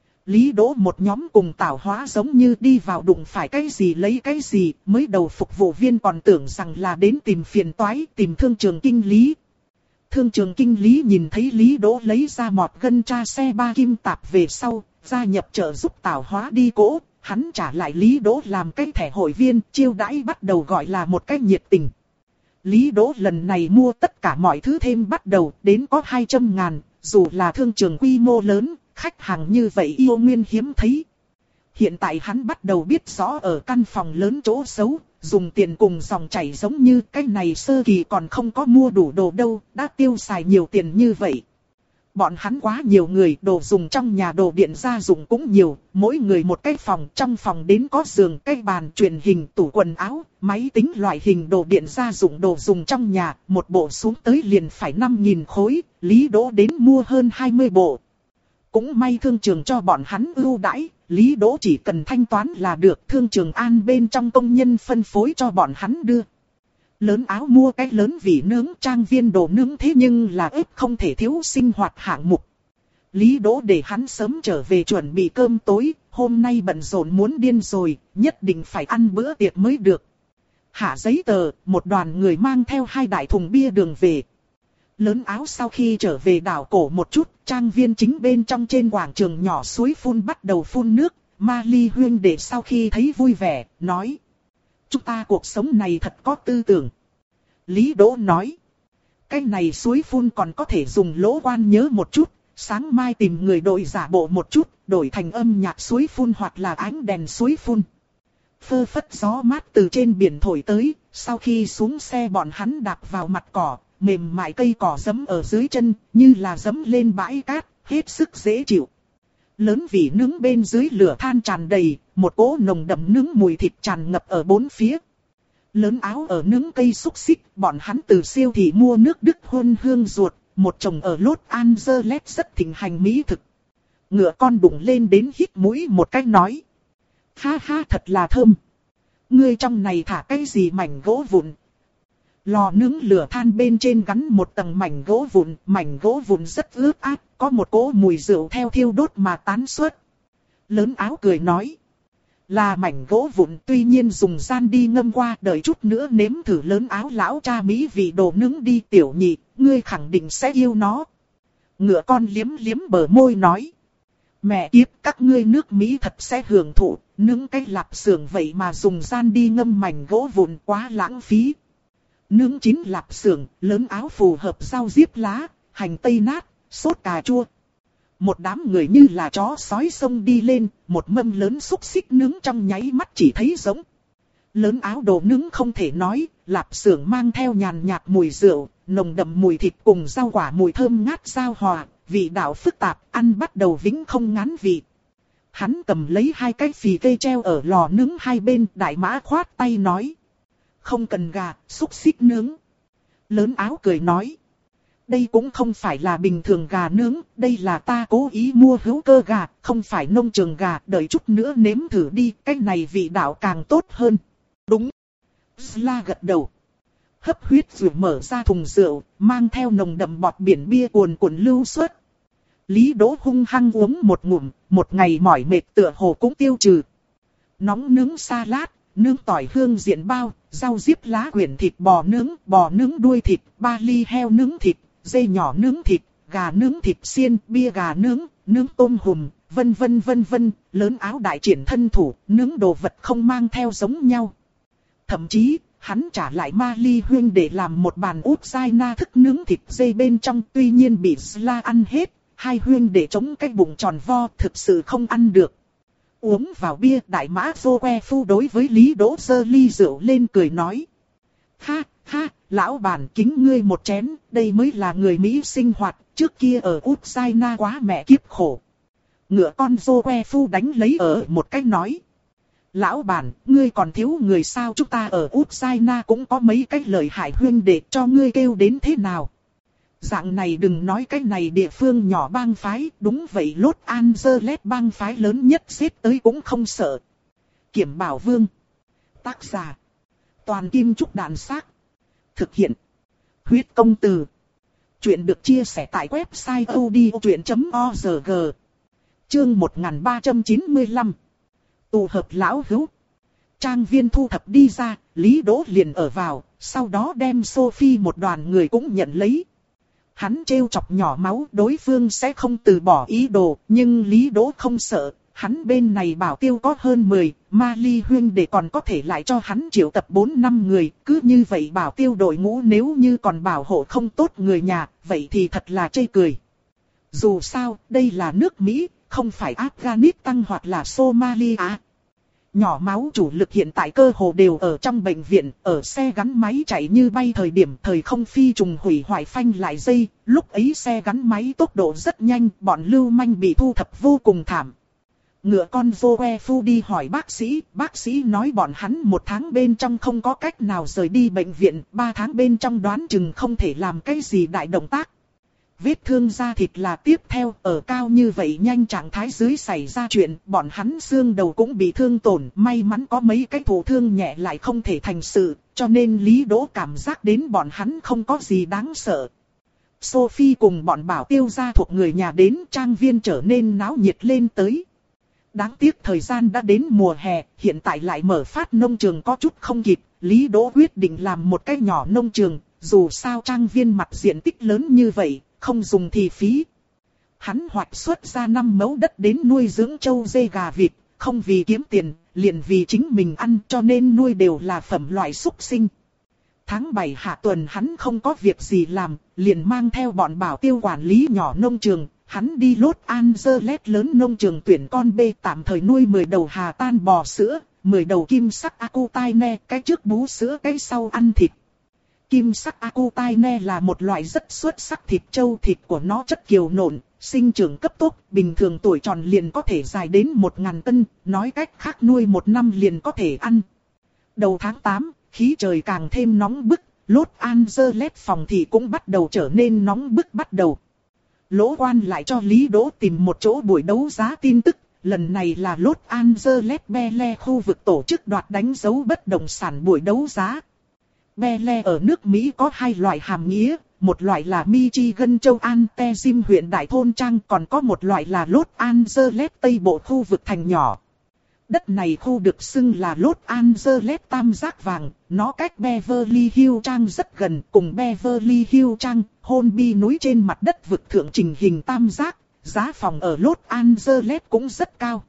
Lý Đỗ một nhóm cùng Tảo Hóa giống như đi vào đụng phải cái gì lấy cái gì, mới đầu phục vụ viên còn tưởng rằng là đến tìm phiền toái, tìm thương trường kinh lý. Thương trường kinh lý nhìn thấy Lý Đỗ lấy ra mọt gân tra xe ba kim tạp về sau, gia nhập trợ giúp Tảo Hóa đi cỗ, hắn trả lại Lý Đỗ làm cái thẻ hội viên, chiêu đãi bắt đầu gọi là một cái nhiệt tình. Lý Đỗ lần này mua tất cả mọi thứ thêm bắt đầu đến có hai trăm ngàn, dù là thương trường quy mô lớn, khách hàng như vậy yêu nguyên hiếm thấy. Hiện tại hắn bắt đầu biết rõ ở căn phòng lớn chỗ xấu, dùng tiền cùng dòng chảy giống như cái này sơ kỳ còn không có mua đủ đồ đâu, đã tiêu xài nhiều tiền như vậy. Bọn hắn quá nhiều người, đồ dùng trong nhà đồ điện gia dụng cũng nhiều, mỗi người một cái phòng, trong phòng đến có giường, cái bàn, truyền hình, tủ quần áo, máy tính loại hình đồ điện gia dụng đồ dùng trong nhà, một bộ xuống tới liền phải năm nghìn khối, Lý Đỗ đến mua hơn hai mươi bộ. Cũng may thương trường cho bọn hắn ưu đãi, Lý Đỗ chỉ cần thanh toán là được, thương trường an bên trong công nhân phân phối cho bọn hắn đưa. Lớn áo mua cái lớn vỉ nướng, trang viên đồ nướng thế nhưng là ếp không thể thiếu sinh hoạt hạng mục. Lý Đỗ để hắn sớm trở về chuẩn bị cơm tối, hôm nay bận rộn muốn điên rồi, nhất định phải ăn bữa tiệc mới được. Hạ giấy tờ, một đoàn người mang theo hai đại thùng bia đường về. Lớn áo sau khi trở về đảo cổ một chút, trang viên chính bên trong trên quảng trường nhỏ suối phun bắt đầu phun nước. Ma Ly huyên đệ sau khi thấy vui vẻ, nói. Chúng ta cuộc sống này thật có tư tưởng. Lý Đỗ nói. Cái này suối phun còn có thể dùng lỗ quan nhớ một chút. Sáng mai tìm người đội giả bộ một chút, đổi thành âm nhạc suối phun hoặc là ánh đèn suối phun. Phơ phất gió mát từ trên biển thổi tới, sau khi xuống xe bọn hắn đạp vào mặt cỏ, mềm mại cây cỏ giẫm ở dưới chân, như là giẫm lên bãi cát, hết sức dễ chịu. Lớn vỉ nướng bên dưới lửa than tràn đầy, một cỗ nồng đậm nướng mùi thịt tràn ngập ở bốn phía. Lớn áo ở nướng cây xúc xích, bọn hắn từ siêu thị mua nước Đức hôn hương ruột, một chồng ở Los Angeles rất thịnh hành mỹ thực. Ngựa con đụng lên đến hít mũi một cách nói. Ha ha thật là thơm. Ngươi trong này thả cái gì mảnh gỗ vụn? Lò nướng lửa than bên trên gắn một tầng mảnh gỗ vụn, mảnh gỗ vụn rất ướt át, có một cỗ mùi rượu theo thiêu đốt mà tán xuất. Lớn áo cười nói. Là mảnh gỗ vụn, tuy nhiên dùng gian đi ngâm qua, đợi chút nữa nếm thử lớn áo lão cha mỹ vị đồ nướng đi tiểu nhị, ngươi khẳng định sẽ yêu nó. Ngựa con liếm liếm bờ môi nói. Mẹ kiếp, các ngươi nước Mỹ thật sẽ hưởng thụ, nướng cái lạp xưởng vậy mà dùng gian đi ngâm mảnh gỗ vụn quá lãng phí. Nướng chín lạp xưởng, lớn áo phù hợp rau diếp lá, hành tây nát, sốt cà chua. Một đám người như là chó sói xông đi lên, một mâm lớn xúc xích nướng trong nháy mắt chỉ thấy giống. Lớn áo đồ nướng không thể nói, lạp xưởng mang theo nhàn nhạt mùi rượu, nồng đậm mùi thịt cùng rau quả mùi thơm ngát giao hòa, vị đạo phức tạp, ăn bắt đầu vĩnh không ngán vị. Hắn cầm lấy hai cái phì cây treo ở lò nướng hai bên, đại mã khoát tay nói. Không cần gà, xúc xích nướng. Lớn áo cười nói. Đây cũng không phải là bình thường gà nướng, đây là ta cố ý mua hữu cơ gà, không phải nông trường gà, đợi chút nữa nếm thử đi, cái này vị đạo càng tốt hơn. Đúng. Sla gật đầu. Hấp huyết rồi mở ra thùng rượu, mang theo nồng đậm bọt biển bia cuồn cuộn lưu xuất. Lý Đỗ hung hăng uống một ngụm, một ngày mỏi mệt tựa hồ cũng tiêu trừ. Nóng nướng salad, nướng tỏi hương diện bao, rau diếp lá quyển thịt bò nướng, bò nướng đuôi thịt, ba ly heo nướng thịt, dê nhỏ nướng thịt, gà nướng thịt xiên, bia gà nướng, nướng tôm hùm, vân vân vân vân, lớn áo đại triển thân thủ, nướng đồ vật không mang theo giống nhau. Thậm chí, hắn trả lại Ma Ly huyên để làm một bàn út dai na thức nướng thịt dê bên trong, tuy nhiên bị Sla ăn hết, hai huyên để chống cái bụng tròn vo thực sự không ăn được. Uống vào bia, đại mã vô que phu đối với Lý Đỗ giơ ly rượu lên cười nói. Ha, ha, lão bản kính ngươi một chén, đây mới là người Mỹ sinh hoạt, trước kia ở Ukraine quá mẹ kiếp khổ. Ngựa con vô que phu đánh lấy ở một cách nói. Lão bản, ngươi còn thiếu người sao, chúng ta ở Ukraine cũng có mấy cách lợi hại huyên để cho ngươi kêu đến thế nào. Dạng này đừng nói cái này địa phương nhỏ bang phái, đúng vậy Los Angeles bang phái lớn nhất xếp tới cũng không sợ. Kiểm Bảo Vương. Tác giả. Toàn Kim Trúc Đàn Xác. Thực hiện. Huyết Công Từ. Chuyện được chia sẻ tại website odchuyện chấm org. Chương một nghìn ba trăm chín mươi lăm. Tụ hợp lão hữu. Trang viên thu thập đi ra, Lý Đỗ liền ở vào, sau đó đem Sophie một đoàn người cũng nhận lấy. Hắn trêu chọc nhỏ máu, đối phương sẽ không từ bỏ ý đồ, nhưng Lý Đỗ không sợ, hắn bên này bảo tiêu có hơn mười, Ma Ly huyên để còn có thể lại cho hắn triệu tập bốn năm người, cứ như vậy bảo tiêu đội ngũ nếu như còn bảo hộ không tốt người nhà, vậy thì thật là chê cười. Dù sao, đây là nước Mỹ, không phải Afghanistan hoặc là Somalia. Nhỏ máu chủ lực hiện tại cơ hồ đều ở trong bệnh viện, ở xe gắn máy chạy như bay thời điểm thời không phi trùng hủy hoại phanh lại dây, lúc ấy xe gắn máy tốc độ rất nhanh, bọn lưu manh bị thu thập vô cùng thảm. Ngựa con vô que phu đi hỏi bác sĩ, bác sĩ nói bọn hắn một tháng bên trong không có cách nào rời đi bệnh viện, ba tháng bên trong đoán chừng không thể làm cái gì đại động tác. Vết thương da thịt là tiếp theo, ở cao như vậy nhanh trạng thái dưới xảy ra chuyện, bọn hắn xương đầu cũng bị thương tổn, may mắn có mấy cái thụ thương nhẹ lại không thể thành sự, cho nên Lý Đỗ cảm giác đến bọn hắn không có gì đáng sợ. Sophie cùng bọn bảo tiêu gia thuộc người nhà đến, trang viên trở nên náo nhiệt lên tới. Đáng tiếc thời gian đã đến mùa hè, hiện tại lại mở phát nông trường có chút không kịp, Lý Đỗ quyết định làm một cái nhỏ nông trường, dù sao trang viên mặt diện tích lớn như vậy, không dùng thì phí. Hắn hoạch xuất ra năm mẫu đất đến nuôi dưỡng trâu dê gà vịt, không vì kiếm tiền, liền vì chính mình ăn, cho nên nuôi đều là phẩm loại súc sinh. Tháng bảy hạ tuần hắn không có việc gì làm, liền mang theo bọn bảo tiêu quản lý nhỏ nông trường. Hắn đi Los Angeles lớn nông trường tuyển con bê, tạm thời nuôi mười đầu hà tan bò sữa, mười đầu kim sắc Akutaine, cái trước bú sữa cái sau ăn thịt. Kim sắc Akutaine là một loại rất xuất sắc thịt trâu, thịt của nó chất kiều nộn, sinh trưởng cấp tốc, bình thường tuổi tròn liền có thể dài đến một nghìn cân, nói cách khác nuôi một năm liền có thể ăn. Đầu tháng tám, khí trời càng thêm nóng bức, Los Angeles phòng thị cũng bắt đầu trở nên nóng bức bắt đầu. Lỗ Quan lại cho Lý Đỗ tìm một chỗ buổi đấu giá tin tức, lần này là Los Angeles Bel Air khu vực tổ chức đoạt đánh dấu bất động sản buổi đấu giá. Bel Air ở nước Mỹ có hai loại hàm nghĩa, một loại là Michigan châu Antezim huyện Đại Thôn Trang, còn có một loại là Los Angeles Tây Bộ khu vực thành nhỏ. Đất này khu được xưng là Los Angeles Tam Giác Vàng, nó cách Beverly Hills Trang rất gần, cùng Beverly Hills Trang, Holby núi trên mặt đất vực thượng trình hình tam giác, giá phòng ở Los Angeles cũng rất cao.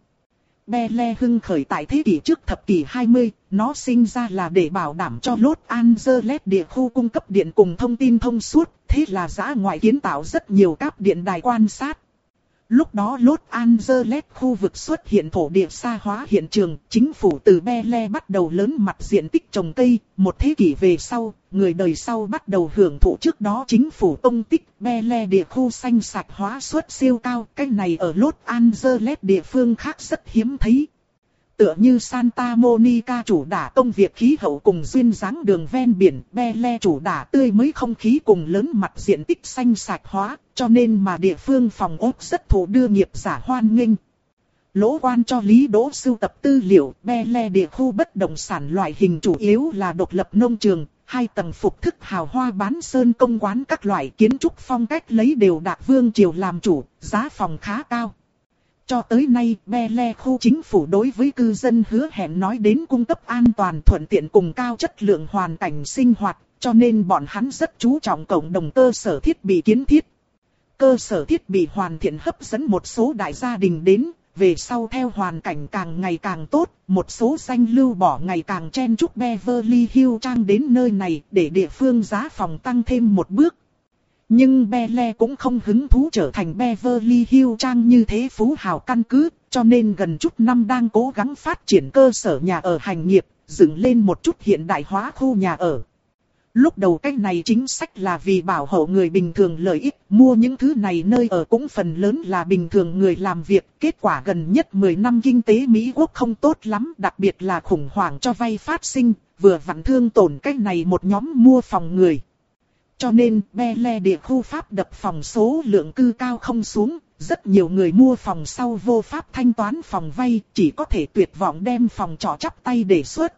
Bel Air hưng khởi tại thế kỷ trước thập kỷ hai mươi, nó sinh ra là để bảo đảm cho Los Angeles địa khu cung cấp điện cùng thông tin thông suốt, thế là dã ngoại kiến tạo rất nhiều cáp điện đài quan sát. Lúc đó Los Angeles khu vực xuất hiện thổ địa sa hóa hiện trường, chính phủ từ Bel Air bắt đầu lớn mặt diện tích trồng cây, một thế kỷ về sau, người đời sau bắt đầu hưởng thụ trước đó chính phủ công tích, Bel Air địa khu xanh sạch hóa suất siêu cao, cái này ở Los Angeles địa phương khác rất hiếm thấy. Tựa như Santa Monica chủ đả công việc khí hậu cùng duyên dáng đường ven biển, Bel Air chủ đả tươi mới không khí cùng lớn mặt diện tích xanh sạch hóa, cho nên mà địa phương phòng ốc rất thụ đưa nghiệp giả hoan nghênh. Lỗ Quan cho Lý Đỗ sưu tập tư liệu, Bel Air địa khu bất động sản loại hình chủ yếu là độc lập nông trường, hai tầng phục thức hào hoa bán sơn công quán các loại kiến trúc phong cách lấy đều đạt vương triều làm chủ, giá phòng khá cao. Cho tới nay, Bel Air khu chính phủ đối với cư dân hứa hẹn nói đến cung cấp an toàn thuận tiện cùng cao chất lượng hoàn cảnh sinh hoạt, cho nên bọn hắn rất chú trọng cộng đồng cơ sở thiết bị kiến thiết. Cơ sở thiết bị hoàn thiện hấp dẫn một số đại gia đình đến, về sau theo hoàn cảnh càng ngày càng tốt, một số danh lưu bỏ ngày càng chen chúc Beverly Hills Trang đến nơi này để địa phương giá phòng tăng thêm một bước. Nhưng Bel Air cũng không hứng thú trở thành Beverly Hills Trang như thế phú hào căn cứ, cho nên gần chút năm đang cố gắng phát triển cơ sở nhà ở hành nghiệp, dựng lên một chút hiện đại hóa khu nhà ở. Lúc đầu cái này chính sách là vì bảo hộ người bình thường lợi ích, mua những thứ này nơi ở cũng phần lớn là bình thường người làm việc, kết quả gần nhất mười năm kinh tế Mỹ Quốc không tốt lắm, đặc biệt là khủng hoảng cho vay phát sinh, vừa vặn thương tổn cái này một nhóm mua phòng người. Cho nên, Bel Air địa khu pháp đập phòng số lượng cư cao không xuống, rất nhiều người mua phòng sau vô pháp thanh toán phòng vay, chỉ có thể tuyệt vọng đem phòng trọ chắp tay để xuất.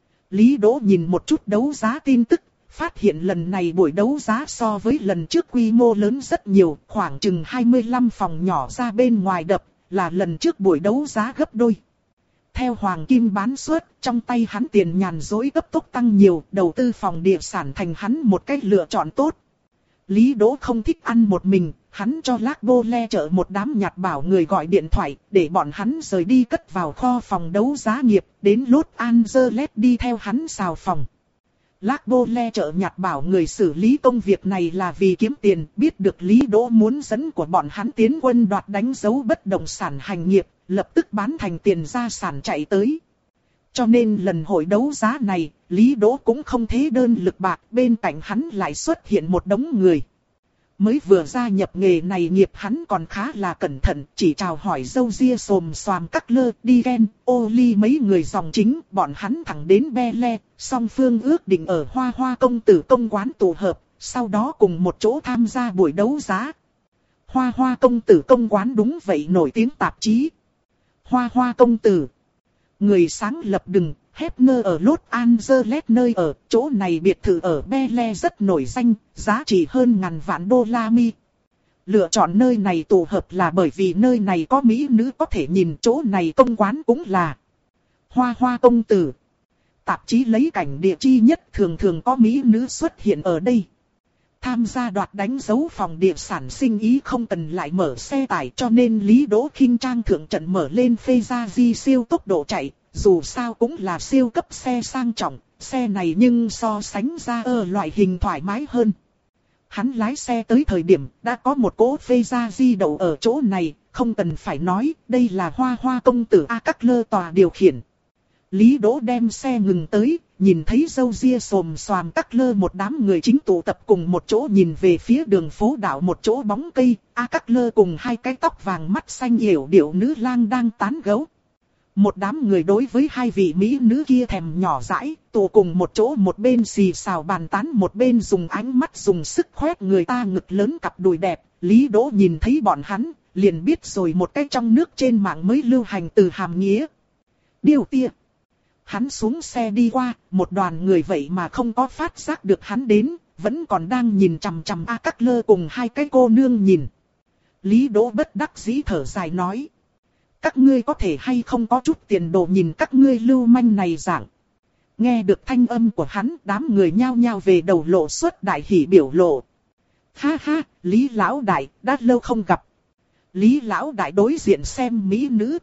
Lý Đỗ nhìn một chút đấu giá tin tức, phát hiện lần này buổi đấu giá so với lần trước quy mô lớn rất nhiều, khoảng chừng hai mươi lăm phòng nhỏ ra bên ngoài đập, là lần trước buổi đấu giá gấp đôi. Theo Hoàng Kim bán suất, trong tay hắn tiền nhàn rỗi cấp tốc tăng nhiều, đầu tư phòng địa sản thành hắn một cách lựa chọn tốt. Lý Đỗ không thích ăn một mình, hắn cho Lác Bô Le chợ một đám nhặt bảo người gọi điện thoại, để bọn hắn rời đi cất vào kho phòng đấu giá nghiệp, đến Los Angeles đi theo hắn xào phòng. Lác Bô Le chợ nhặt bảo người xử lý công việc này là vì kiếm tiền, biết được Lý Đỗ muốn dẫn của bọn hắn tiến quân đoạt đánh dấu bất động sản hành nghiệp, lập tức bán thành tiền gia sản chạy tới. Cho nên lần hội đấu giá này, Lý Đỗ cũng không thế đơn lực bạc, bên cạnh hắn lại xuất hiện một đống người. Mới vừa gia nhập nghề này nghiệp hắn còn khá là cẩn thận, chỉ chào hỏi dâu ria xồm xoàm các lơ, đi ghen, ô ly mấy người dòng chính, bọn hắn thẳng đến Bel Air, song phương ước định ở Hoa Hoa công tử công quán tụ hợp, sau đó cùng một chỗ tham gia buổi đấu giá. Hoa Hoa công tử công quán đúng vậy nổi tiếng tạp chí. Hoa Hoa công tử, người sáng lập đừng, Hefner ở Los Angeles nơi ở, chỗ này biệt thự ở Bel Air rất nổi danh, giá trị hơn ngàn vạn đô la Mi. Lựa chọn nơi này tụ hợp là bởi vì nơi này có mỹ nữ có thể nhìn, chỗ này công quán cũng là. Hoa Hoa công tử, tạp chí lấy cảnh địa chi nhất thường thường có mỹ nữ xuất hiện ở đây. Tham gia đoạt đánh dấu phòng địa sản sinh ý không cần lại mở xe tải, cho nên Lý Đỗ khinh trang thượng trận mở lên phê ra di siêu tốc độ chạy, dù sao cũng là siêu cấp xe sang trọng, xe này nhưng so sánh ra ở loại hình thoải mái hơn. Hắn lái xe tới thời điểm đã có một cỗ phê ra di đậu ở chỗ này, không cần phải nói, đây là Hoa Hoa công tử A Cắc Lơ tòa điều khiển. Lý Đỗ đem xe ngừng tới, nhìn thấy râu ria xồm xoàm Cắc Lơ một đám người chính tụ tập cùng một chỗ nhìn về phía đường phố đảo một chỗ bóng cây, A Cắc Lơ cùng hai cái tóc vàng mắt xanh yểu điệu nữ lang đang tán gẫu. Một đám người đối với hai vị mỹ nữ kia thèm nhỏ dãi, tụ cùng một chỗ, một bên xì xào bàn tán, một bên dùng ánh mắt dùng sức khoét người ta ngực lớn cặp đùi đẹp. Lý Đỗ nhìn thấy bọn hắn, liền biết rồi một cái trong nước trên mạng mới lưu hành từ hàm nghĩa. Điều tia. Hắn xuống xe đi qua, một đoàn người vậy mà không có phát giác được hắn đến, vẫn còn đang nhìn chằm chằm A Cắc Lơ cùng hai cái cô nương nhìn. Lý Đỗ bất đắc dĩ thở dài nói. Các ngươi có thể hay không có chút tiền đồ nhìn các ngươi lưu manh này dạng. Nghe được thanh âm của hắn, đám người nhao nhao về đầu lộ suốt đại hỉ biểu lộ. Ha ha, Lý Lão Đại, đã lâu không gặp. Lý Lão Đại đối diện xem mỹ nữ.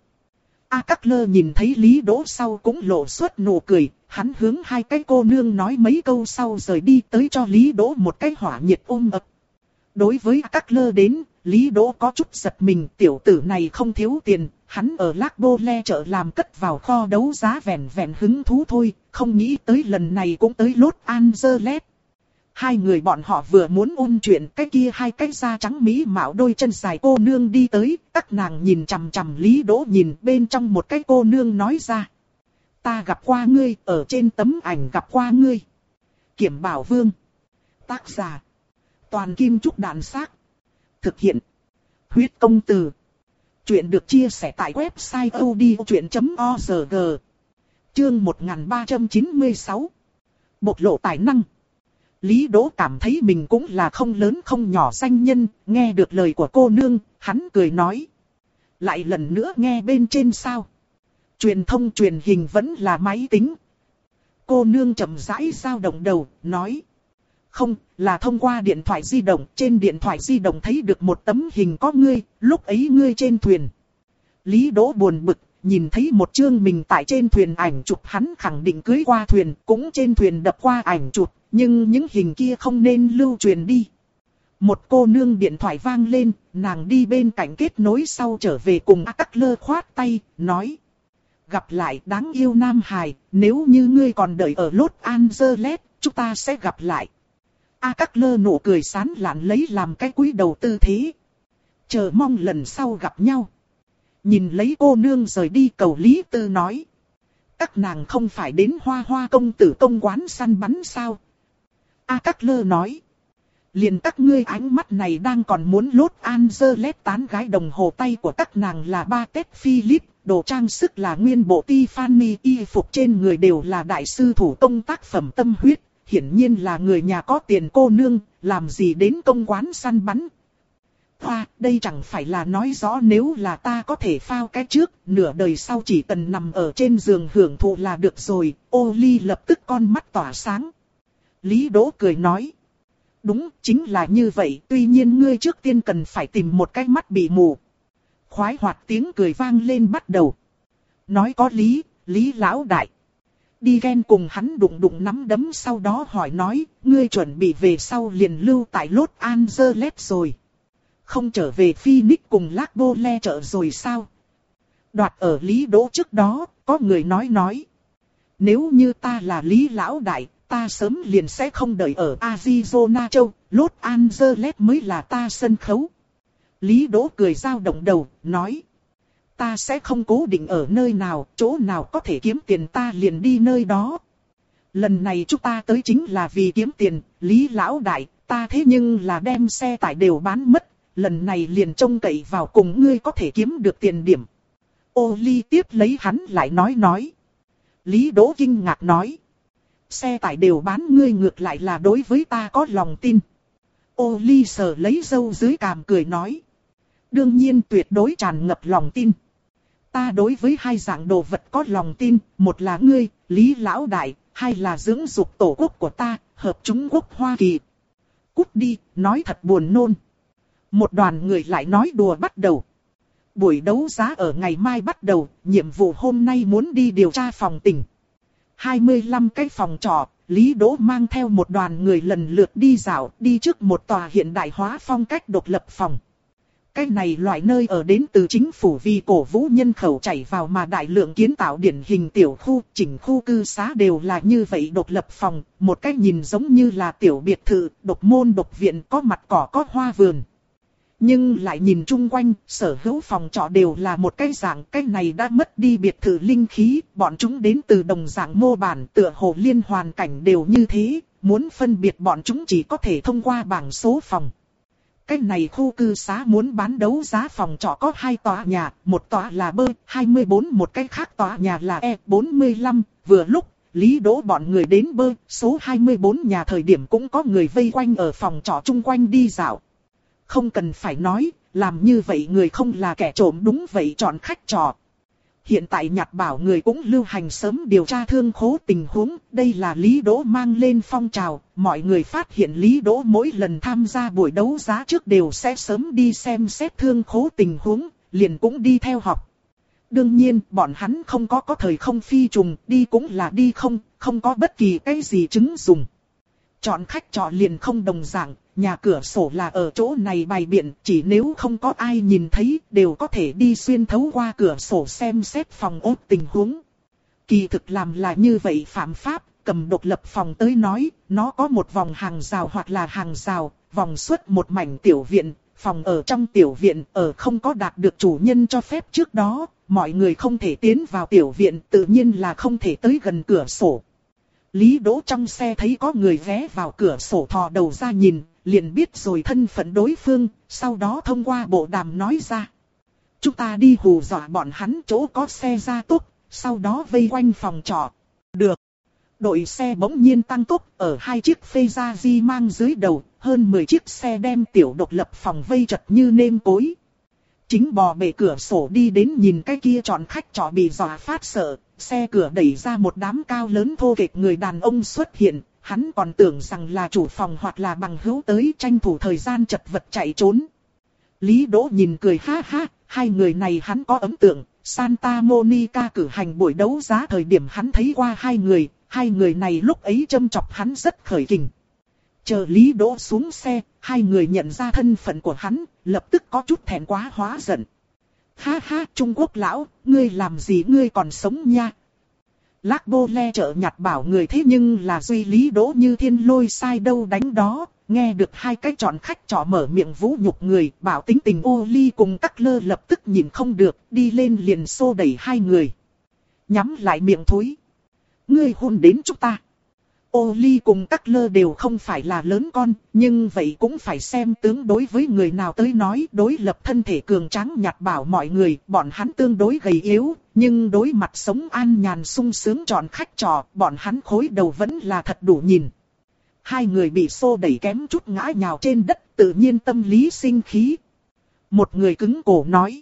A Cắc Lơ nhìn thấy Lý Đỗ sau cũng lộ suốt nụ cười, hắn hướng hai cái cô nương nói mấy câu sau rời đi tới cho Lý Đỗ một cái hỏa nhiệt ôm ập. Đối với A Cắc Lơ đến, Lý Đỗ có chút giật mình, tiểu tử này không thiếu tiền, hắn ở Lác Bô Le chợ làm cất vào kho đấu giá vẹn vẹn hứng thú thôi, không nghĩ tới lần này cũng tới Los Angeles. Hai người bọn họ vừa muốn ôn chuyện, cái kia hai cái da trắng mỹ mạo đôi chân dài cô nương đi tới, các nàng nhìn chằm chằm Lý Đỗ nhìn, bên trong một cái cô nương nói ra. Ta gặp qua ngươi, ở trên tấm ảnh gặp qua ngươi. Kiểm Bảo Vương. Tác giả. Toàn Kim Trúc Đàn Xác. Thực hiện. Huyết Công Từ. Chuyện được chia sẻ tại website odchuyện chấm org. Chương một nghìn ba trăm chín mươi sáu. Bộc lộ tài năng. Lý Đỗ cảm thấy mình cũng là không lớn không nhỏ danh nhân, nghe được lời của cô nương, hắn cười nói. Lại lần nữa nghe bên trên sao? Truyền thông truyền hình vẫn là máy tính. Cô nương chậm rãi dao động đầu, nói. Không, là thông qua điện thoại di động, trên điện thoại di động thấy được một tấm hình có ngươi, lúc ấy ngươi trên thuyền. Lý Đỗ buồn bực, nhìn thấy một chương mình tại trên thuyền ảnh chụp, hắn khẳng định cưới qua thuyền, cũng trên thuyền đập qua ảnh chụp, nhưng những hình kia không nên lưu truyền đi. Một cô nương điện thoại vang lên, nàng đi bên cạnh kết nối sau trở về cùng A Cắc Lơ khoát tay, nói. Gặp lại đáng yêu Nam Hải, nếu như ngươi còn đợi ở Los Angeles, chúng ta sẽ gặp lại. A Cắc Lơ nụ cười sán lạn lấy làm cái cúi đầu tư thế. Chờ mong lần sau gặp nhau. Nhìn lấy cô nương rời đi, cầu Lý Tư nói. Các nàng không phải đến Hoa Hoa công tử công quán săn bắn sao? A Cắc Lơ nói. Liền các ngươi ánh mắt này đang còn muốn Los Angeles tán gái, đồng hồ tay của các nàng là Patek Philippe, đồ trang sức là nguyên bộ Tiffany, y phục trên người đều là đại sư thủ công tác phẩm tâm huyết. Hiển nhiên là người nhà có tiền cô nương, làm gì đến công quán săn bắn. Hoa, đây chẳng phải là nói rõ nếu là ta có thể phao cái trước, nửa đời sau chỉ cần nằm ở trên giường hưởng thụ là được rồi. Ô Ly lập tức con mắt tỏa sáng. Lý Đỗ cười nói. Đúng, chính là như vậy, tuy nhiên ngươi trước tiên cần phải tìm một cái mắt bị mù. Khoái hoạt tiếng cười vang lên bắt đầu. Nói có lý, Lý Lão Đại. Đi ghen cùng hắn đụng đụng nắm đấm, sau đó hỏi nói, ngươi chuẩn bị về sau liền lưu tại Los Angeles rồi. Không trở về Phoenix cùng Lác Bô Le chợ rồi sao? Đoạt ở Lý Đỗ trước đó, có người nói nói. Nếu như ta là Lý Lão Đại, ta sớm liền sẽ không đợi ở Arizona châu, Los Angeles mới là ta sân khấu. Lý Đỗ cười dao động đầu, nói. Ta sẽ không cố định ở nơi nào, chỗ nào có thể kiếm tiền ta liền đi nơi đó. Lần này chúng ta tới chính là vì kiếm tiền, Lý Lão Đại, ta thế nhưng là đem xe tải đều bán mất, lần này liền trông cậy vào cùng ngươi có thể kiếm được tiền điểm. Ô Ly tiếp lấy hắn lại nói nói. Lý Đỗ kinh ngạc nói. Xe tải đều bán ngươi ngược lại là đối với ta có lòng tin. Ô Ly sờ lấy râu dưới cằm cười nói. Đương nhiên tuyệt đối tràn ngập lòng tin. Ta đối với hai dạng đồ vật có lòng tin, một là ngươi, Lý Lão Đại, hai là dưỡng dục tổ quốc của ta, hợp Trung Quốc Hoa Kỳ. Cút đi, nói thật buồn nôn. Một đoàn người lại nói đùa bắt đầu. Buổi đấu giá ở ngày mai bắt đầu, nhiệm vụ hôm nay muốn đi điều tra phòng tình. hai mươi lăm cái phòng trọ, Lý Đỗ mang theo một đoàn người lần lượt đi dạo, đi trước một tòa hiện đại hóa phong cách độc lập phòng. Cái này loại nơi ở đến từ chính phủ vì cổ vũ nhân khẩu chảy vào mà đại lượng kiến tạo điển hình tiểu khu, chỉnh khu cư xá đều là như vậy độc lập phòng, một cái nhìn giống như là tiểu biệt thự, độc môn độc viện có mặt cỏ có hoa vườn. Nhưng lại nhìn chung quanh, sở hữu phòng trọ đều là một cái dạng, cái này đã mất đi biệt thự linh khí, bọn chúng đến từ đồng dạng mô bản, tựa hồ liên hoàn cảnh đều như thế, muốn phân biệt bọn chúng chỉ có thể thông qua bảng số phòng. Cái này khu cư xá muốn bán đấu giá phòng trọ có hai tòa nhà, một tòa là B hai mươi bốn, một cái khác tòa nhà là E bốn mươi lăm, vừa lúc, Lý Đỗ bọn người đến B số hai mươi bốn nhà thời điểm cũng có người vây quanh ở phòng trọ chung quanh đi dạo. Không cần phải nói, làm như vậy người không là kẻ trộm đúng vậy chọn khách trọ. Hiện tại Nhạt Bảo người cũng lưu hành sớm điều tra thương khố tình huống, đây là Lý Đỗ mang lên phong trào, mọi người phát hiện Lý Đỗ mỗi lần tham gia buổi đấu giá trước đều sẽ sớm đi xem xét thương khố tình huống, liền cũng đi theo học. Đương nhiên, bọn hắn không có có thời không phi trùng, đi cũng là đi không, không có bất kỳ cái gì chứng dùng. Chọn khách trọ liền không đồng dạng, nhà cửa sổ là ở chỗ này bày biện, chỉ nếu không có ai nhìn thấy, đều có thể đi xuyên thấu qua cửa sổ xem xét phòng ốt tình huống. Kỳ thực làm là như vậy phạm pháp, cầm độc lập phòng tới nói, nó có một vòng hàng rào hoặc là hàng rào, vòng suốt một mảnh tiểu viện, phòng ở trong tiểu viện, ở không có đạt được chủ nhân cho phép trước đó, mọi người không thể tiến vào tiểu viện, tự nhiên là không thể tới gần cửa sổ. Lý Đỗ trong xe thấy có người ghé vào cửa sổ thò đầu ra nhìn, liền biết rồi thân phận đối phương, sau đó thông qua bộ đàm nói ra. Chúng ta đi hù dọa bọn hắn chỗ có xe gia tốc, sau đó vây quanh phòng trọ. Được. Đội xe bỗng nhiên tăng tốc, ở hai chiếc phê gia di mang dưới đầu, hơn mười chiếc xe đem tiểu độc lập phòng vây chật như nêm cối. Chính bò bề cửa sổ đi đến nhìn cái kia chọn khách trọ bị dọa phát sợ, xe cửa đẩy ra một đám cao lớn thô kệch người đàn ông xuất hiện, hắn còn tưởng rằng là chủ phòng hoặc là bằng hữu tới tranh thủ thời gian chật vật chạy trốn. Lý Đỗ nhìn cười ha ha, hai người này hắn có ấn tượng, Santa Monica cử hành buổi đấu giá thời điểm hắn thấy qua hai người, hai người này lúc ấy châm chọc hắn rất khởi kình. Chờ Lý Đỗ xuống xe, hai người nhận ra thân phận của hắn, lập tức có chút thẹn quá hóa giận. Ha ha, Trung Quốc lão, ngươi làm gì ngươi còn sống nha? Lác Bô Le trợ Nhạt Bảo người thế nhưng là duy Lý Đỗ như thiên lôi sai đâu đánh đó, nghe được hai cái chọn khách trọ mở miệng vũ nhục người, bảo tính tình ô ly cùng Cắt Lơ lập tức nhìn không được, đi lên liền xô đẩy hai người. Nhắm lại miệng thối. Ngươi hôn đến chúng ta. Ô ly cùng Cắt Lơ đều không phải là lớn con, nhưng vậy cũng phải xem tướng đối với người nào tới nói đối lập thân thể cường tráng Nhạt Bảo mọi người, bọn hắn tương đối gầy yếu, nhưng đối mặt sống an nhàn sung sướng chọn khách trọ, bọn hắn khối đầu vẫn là thật đủ nhìn. Hai người bị xô đẩy kém chút ngã nhào trên đất, tự nhiên tâm lý sinh khí. Một người cứng cổ nói.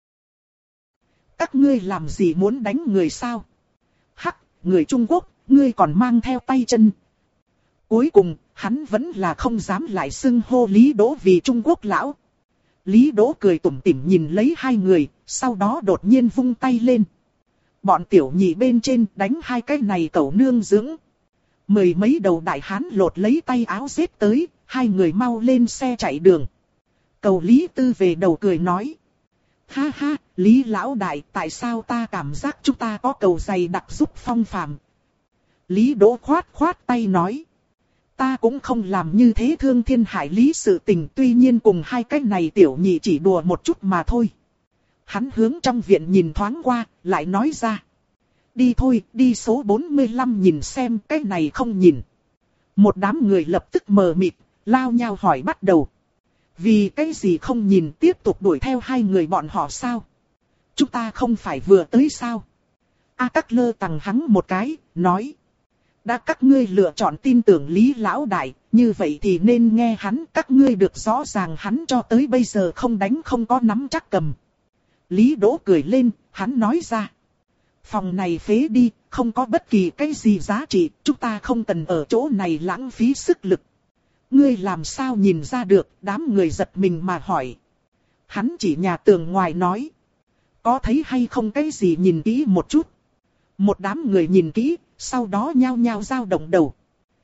Các ngươi làm gì muốn đánh người sao? Hắc, người Trung Quốc, ngươi còn mang theo tay chân. Cuối cùng, hắn vẫn là không dám lại xưng hô Lý Đỗ vì Trung Quốc lão. Lý Đỗ cười tủm tỉm nhìn lấy hai người, sau đó đột nhiên vung tay lên. Bọn tiểu nhị bên trên đánh hai cái này cẩu nương dưỡng. Mười mấy đầu đại hán lột lấy tay áo xếp tới, hai người mau lên xe chạy đường. Cầu Lý Tư về đầu cười nói. Ha ha, Lý lão đại, tại sao ta cảm giác chúng ta có cầu dày đặc giúp phong phàm? Lý Đỗ khoát khoát tay nói. Ta cũng không làm như thế thương thiên hại lý sự tình, tuy nhiên cùng hai cái này tiểu nhị chỉ đùa một chút mà thôi. Hắn hướng trong viện nhìn thoáng qua, lại nói ra. Đi thôi, đi số bốn mươi lăm nhìn xem, cái này không nhìn. Một đám người lập tức mờ mịt, lao nhau hỏi bắt đầu. Vì cái gì không nhìn tiếp tục đuổi theo hai người bọn họ sao? Chúng ta không phải vừa tới sao? A Cắt Lơ tằng hắn một cái, nói. Đã các ngươi lựa chọn tin tưởng Lý lão đại, như vậy thì nên nghe hắn, các ngươi được rõ ràng hắn cho tới bây giờ không đánh không có nắm chắc cầm. Lý Đỗ cười lên, hắn nói ra. Phòng này phế đi, không có bất kỳ cái gì giá trị, chúng ta không cần ở chỗ này lãng phí sức lực. Ngươi làm sao nhìn ra được, đám người giật mình mà hỏi. Hắn chỉ nhà tường ngoài nói. Có thấy hay không cái gì nhìn kỹ một chút. Một đám người nhìn kỹ, sau đó nhao nhao dao động đầu.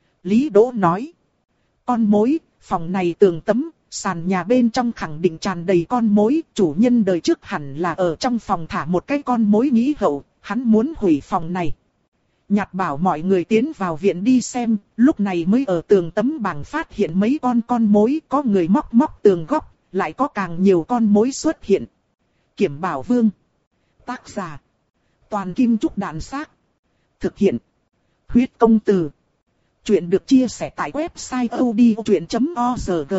Lý Đỗ nói. Con mối, phòng này tường tấm, sàn nhà bên trong khẳng định tràn đầy con mối. Chủ nhân đời trước hẳn là ở trong phòng thả một cái con mối nghĩ hậu, hắn muốn hủy phòng này. Nhạt bảo mọi người tiến vào viện đi xem, lúc này mới ở tường tấm bảng phát hiện mấy con con mối, có người móc móc tường góc, lại có càng nhiều con mối xuất hiện. Kiểm Bảo Vương. Tác giả. Toàn Kim Trúc Đạn Xác. Thực hiện. Huyết Công Từ. Chuyện được chia sẻ tại website odchuyện chấm org.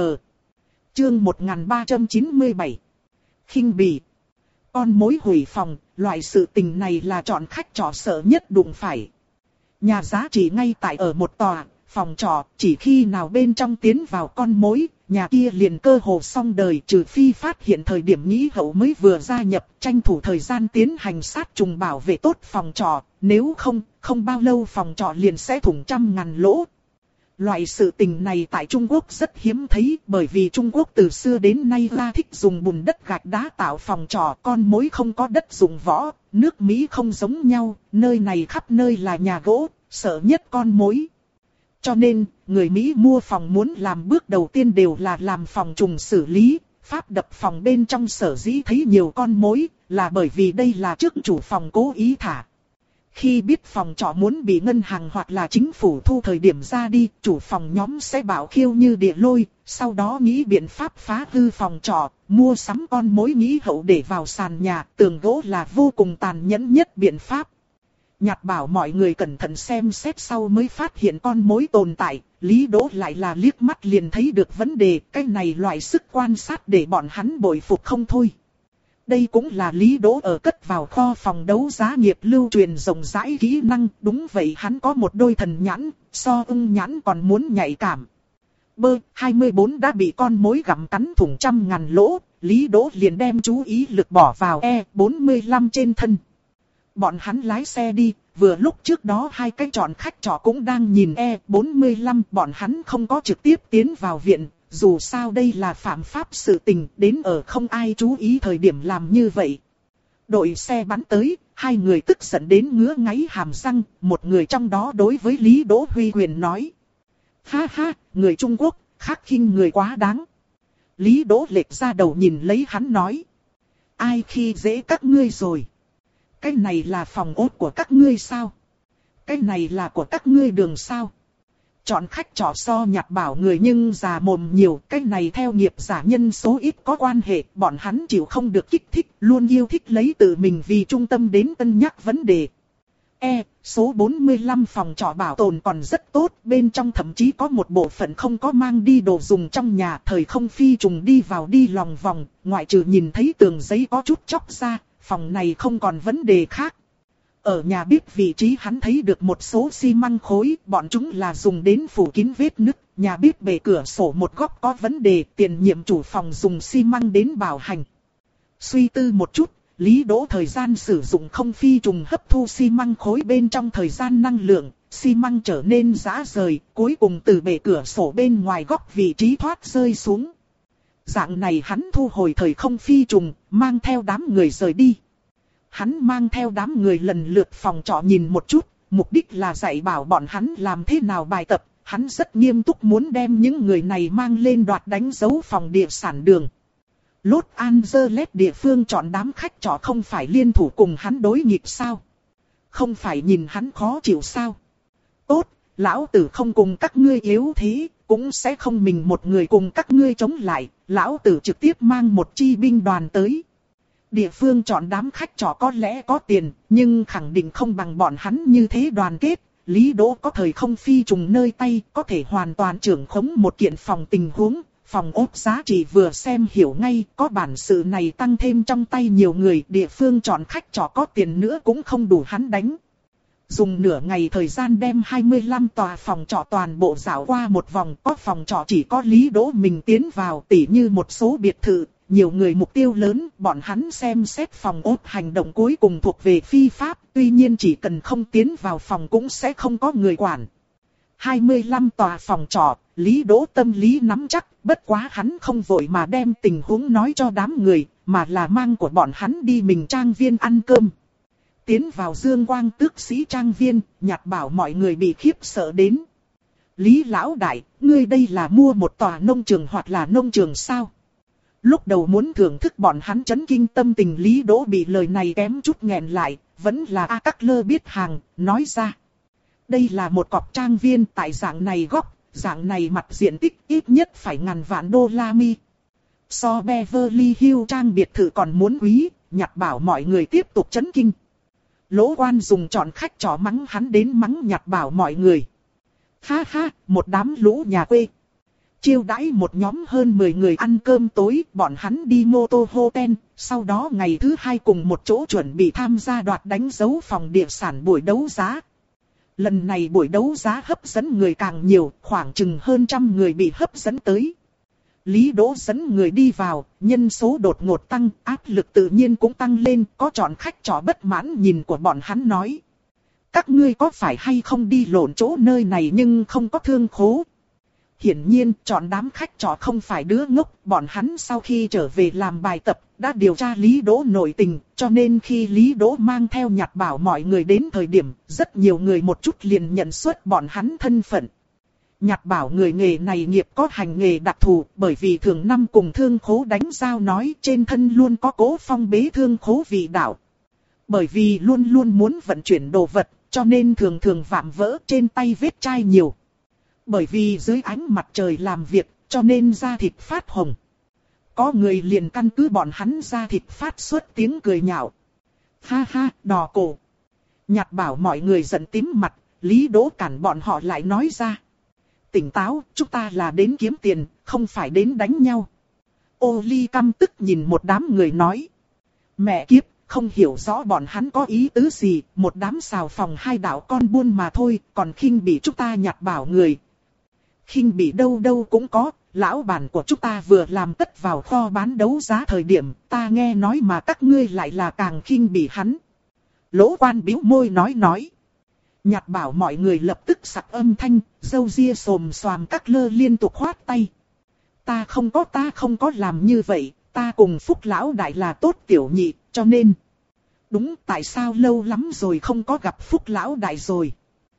Chương một nghìn ba trăm chín mươi bảy. Khinh bỉ. Con mối hủy phòng, loại sự tình này là chọn khách trọ sợ nhất đụng phải. Nhà giá trị ngay tại ở một tòa, phòng trọ, chỉ khi nào bên trong tiến vào con mối, nhà kia liền cơ hồ xong đời, trừ phi phát hiện thời điểm nghĩ hậu mới vừa gia nhập, tranh thủ thời gian tiến hành sát trùng bảo vệ tốt phòng trọ, nếu không, không bao lâu phòng trọ liền sẽ thủng trăm ngàn lỗ. Loại sự tình này tại Trung Quốc rất hiếm thấy, bởi vì Trung Quốc từ xưa đến nay ra thích dùng bùn đất gạch đá tạo phòng trọ, con mối không có đất dụng võ, nước Mỹ không giống nhau, nơi này khắp nơi là nhà gỗ, sợ nhất con mối. Cho nên, người Mỹ mua phòng muốn làm bước đầu tiên đều là làm phòng trùng xử lý, pháp đập phòng bên trong sở dĩ thấy nhiều con mối, là bởi vì đây là trước chủ phòng cố ý thả. Khi biết phòng trọ muốn bị ngân hàng hoặc là chính phủ thu thời điểm ra đi, chủ phòng nhóm sẽ bảo khiêu như địa lôi, sau đó nghĩ biện pháp phá hư phòng trọ, mua sắm con mối nghĩ hậu để vào sàn nhà, tường gỗ là vô cùng tàn nhẫn nhất biện pháp. Nhạt bảo mọi người cẩn thận xem xét sau mới phát hiện con mối tồn tại, Lý Đỗ lại là liếc mắt liền thấy được vấn đề, cái này loại sức quan sát để bọn hắn bội phục không thôi. Đây cũng là Lý Đỗ ở cất vào kho phòng đấu giá nghiệp lưu truyền rộng rãi kỹ năng, đúng vậy hắn có một đôi thần nhãn, so ưng nhãn còn muốn nhạy cảm. Bơ, hai mươi bốn đã bị con mối gặm cắn thủng trăm ngàn lỗ, Lý Đỗ liền đem chú ý lực bỏ vào E bốn mươi lăm trên thân. Bọn hắn lái xe đi, vừa lúc trước đó hai cái trọn khách trọ cũng đang nhìn E bốn mươi lăm, bọn hắn không có trực tiếp tiến vào viện, dù sao đây là phạm pháp sự tình, đến ở không ai chú ý thời điểm làm như vậy. Đội xe bắn tới, hai người tức giận đến ngứa ngáy hàm răng, một người trong đó đối với Lý Đỗ Huy Quyền nói. Ha ha, người Trung Quốc, khắc khinh người quá đáng. Lý Đỗ lệch ra đầu nhìn lấy hắn nói. Ai khi dễ các ngươi rồi? Cái này là phòng ốt của các ngươi sao? Cái này là của các ngươi đường sao? Chọn khách trọ so nhạt bảo người nhưng già mồm nhiều, cái này theo nghiệp giả nhân số ít có quan hệ, bọn hắn chịu không được kích thích, luôn yêu thích lấy tự mình vì trung tâm đến cân nhắc vấn đề. E, số bốn mươi lăm phòng trọ bảo tồn còn rất tốt, bên trong thậm chí có một bộ phận không có mang đi đồ dùng trong nhà, thời không phi trùng đi vào đi lòng vòng, ngoại trừ nhìn thấy tường giấy có chút chóc ra, phòng này không còn vấn đề khác. Ở nhà bếp vị trí hắn thấy được một số xi măng khối, bọn chúng là dùng đến phủ kín vết nứt, nhà bếp bề cửa sổ một góc có vấn đề, tiền nhiệm chủ phòng dùng xi măng đến bảo hành. Suy tư một chút, Lý Đỗ thời gian sử dụng không phi trùng hấp thu xi măng khối bên trong thời gian năng lượng, xi măng trở nên rã rời, cuối cùng từ bề cửa sổ bên ngoài góc vị trí thoát rơi xuống. Dạng này hắn thu hồi thời không phi trùng, mang theo đám người rời đi. Hắn mang theo đám người lần lượt phòng trọ nhìn một chút, mục đích là dạy bảo bọn hắn làm thế nào bài tập. Hắn rất nghiêm túc muốn đem những người này mang lên đoạt đánh dấu phòng địa sản đường. Los Angeles địa phương chọn đám khách trọ không phải liên thủ cùng hắn đối nghịch sao? Không phải nhìn hắn khó chịu sao? Tốt, lão tử không cùng các ngươi yếu thế, cũng sẽ không mình một người cùng các ngươi chống lại, lão tử trực tiếp mang một chi binh đoàn tới. Địa phương chọn đám khách trọ có lẽ có tiền, nhưng khẳng định không bằng bọn hắn như thế đoàn kết. Lý Đỗ có thời không phi trùng nơi tay, có thể hoàn toàn trưởng khống một kiện phòng tình huống. Phòng ốt giá trị vừa xem hiểu ngay, có bản sự này tăng thêm trong tay nhiều người, địa phương chọn khách trọ có tiền nữa cũng không đủ hắn đánh. Dùng nửa ngày thời gian đem hai mươi lăm tòa phòng trọ toàn bộ dạo qua một vòng, có phòng trọ chỉ có Lý Đỗ mình tiến vào, tỉ như một số biệt thự, nhiều người mục tiêu lớn, bọn hắn xem xét phòng ốt hành động cuối cùng thuộc về phi pháp, tuy nhiên chỉ cần không tiến vào phòng cũng sẽ không có người quản. hai mươi lăm tòa phòng trọ, Lý Đỗ tâm lý nắm chắc, bất quá hắn không vội mà đem tình huống nói cho đám người, mà là mang của bọn hắn đi mình trang viên ăn cơm. Tiến vào Dương Quang tước sĩ trang viên, Nhạt Bảo mọi người bị khiếp sợ đến. Lý lão đại, ngươi đây là mua một tòa nông trường hoặc là nông trường sao? Lúc đầu muốn thưởng thức bọn hắn chấn kinh tâm tình Lý Đỗ bị lời này kém chút nghẹn lại, vẫn là A Cắc Lơ biết hàng, nói ra. Đây là một cọp trang viên tại dạng này góc, dạng này mặt diện tích ít nhất phải ngàn vạn đô la mi. So Beverly Hills trang biệt thự còn muốn quý, Nhạt Bảo mọi người tiếp tục chấn kinh. Lỗ Quan dùng trọn khách trò mắng hắn đến mắng Nhạt Bảo mọi người. Ha ha, một đám lũ nhà quê. Chiêu đãi một nhóm hơn mười người ăn cơm tối, bọn hắn đi mô tô hotel, sau đó ngày thứ hai cùng một chỗ chuẩn bị tham gia đoạt đánh dấu phòng địa sản buổi đấu giá. Lần này buổi đấu giá hấp dẫn người càng nhiều, khoảng chừng hơn trăm người bị hấp dẫn tới. Lý Đỗ dẫn người đi vào, nhân số đột ngột tăng, áp lực tự nhiên cũng tăng lên, có chọn khách trọ bất mãn nhìn của bọn hắn nói. Các ngươi có phải hay không đi lộn chỗ nơi này nhưng không có thương khố? Hiển nhiên, chọn đám khách trọ không phải đứa ngốc, bọn hắn sau khi trở về làm bài tập, đã điều tra Lý Đỗ nội tình, cho nên khi Lý Đỗ mang theo Nhạt Bảo mọi người đến thời điểm, rất nhiều người một chút liền nhận xuất bọn hắn thân phận. Nhạt Bảo người nghề này nghiệp có hành nghề đặc thù, bởi vì thường năm cùng thương khố đánh giao nói trên thân luôn có cố phong bế thương khố vị đạo. Bởi vì luôn luôn muốn vận chuyển đồ vật, cho nên thường thường vạm vỡ trên tay vết chai nhiều. Bởi vì dưới ánh mặt trời làm việc, cho nên da thịt phát hồng. Có người liền căn cứ bọn hắn da thịt phát xuất tiếng cười nhạo. Ha ha, đỏ cổ. Nhạt Bảo mọi người giận tím mặt, Lý Đỗ cản bọn họ lại nói ra. Tỉnh táo, chúng ta là đến kiếm tiền, không phải đến đánh nhau. Ô Ly căm tức nhìn một đám người nói. Mẹ kiếp, không hiểu rõ bọn hắn có ý tứ gì, một đám xào phòng hai đạo con buôn mà thôi, còn khinh bị chúng ta Nhạt Bảo người. Khinh bị đâu đâu cũng có, lão bản của chúng ta vừa làm tất vào kho bán đấu giá thời điểm, ta nghe nói mà các ngươi lại là càng khinh bị hắn. Lỗ Quan bĩu môi nói nói. Nhạt Bảo mọi người lập tức sặc âm thanh, râu ria xồm xoàm Cắc Lơ liên tục khoát tay. Ta không có ta không có làm như vậy, ta cùng Phúc lão đại là tốt tiểu nhị, cho nên. Đúng, tại sao lâu lắm rồi không có gặp Phúc lão đại rồi.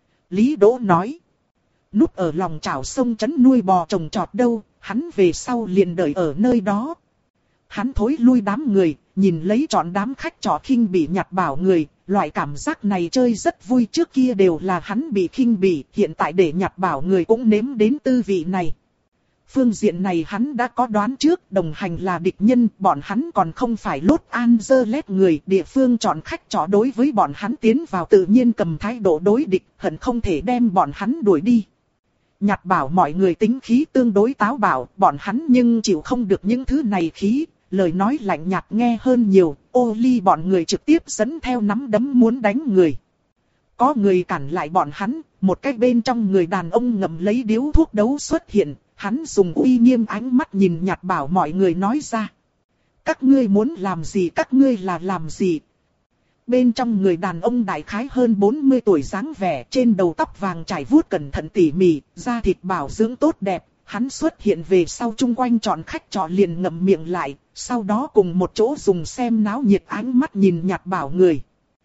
Lý Đỗ nói. Núp ở lòng chảo sông trấn nuôi bò trồng trọt đâu, hắn về sau liền đợi ở nơi đó. Hắn thối lui đám người, nhìn lấy trọn đám khách trọ khinh bị Nhạt Bảo người, loại cảm giác này chơi rất vui, trước kia đều là hắn bị khinh bỉ, hiện tại để Nhạt Bảo người cũng nếm đến tư vị này. Phương diện này hắn đã có đoán trước, đồng hành là địch nhân, bọn hắn còn không phải Los Angeles người, địa phương chọn khách trọ đối với bọn hắn tiến vào tự nhiên cầm thái độ đối địch, hận không thể đem bọn hắn đuổi đi. Nhạt Bảo mọi người tính khí tương đối táo bạo, bọn hắn nhưng chịu không được những thứ này khí, lời nói lạnh nhạt nghe hơn nhiều, Ô Ly bọn người trực tiếp dẫn theo nắm đấm muốn đánh người. Có người cản lại bọn hắn, một cái bên trong người đàn ông ngậm lấy điếu thuốc đấu xuất hiện, hắn dùng uy nghiêm ánh mắt nhìn Nhạt Bảo mọi người nói ra. Các ngươi muốn làm gì các ngươi là làm gì? Bên trong người đàn ông đại khái hơn bốn mươi tuổi dáng vẻ, trên đầu tóc vàng trải vuốt cẩn thận tỉ mỉ, da thịt bảo dưỡng tốt đẹp. Hắn xuất hiện về sau chung quanh chọn khách trọ liền ngậm miệng lại, sau đó cùng một chỗ dùng xem náo nhiệt ánh mắt nhìn Nhạt Bảo người.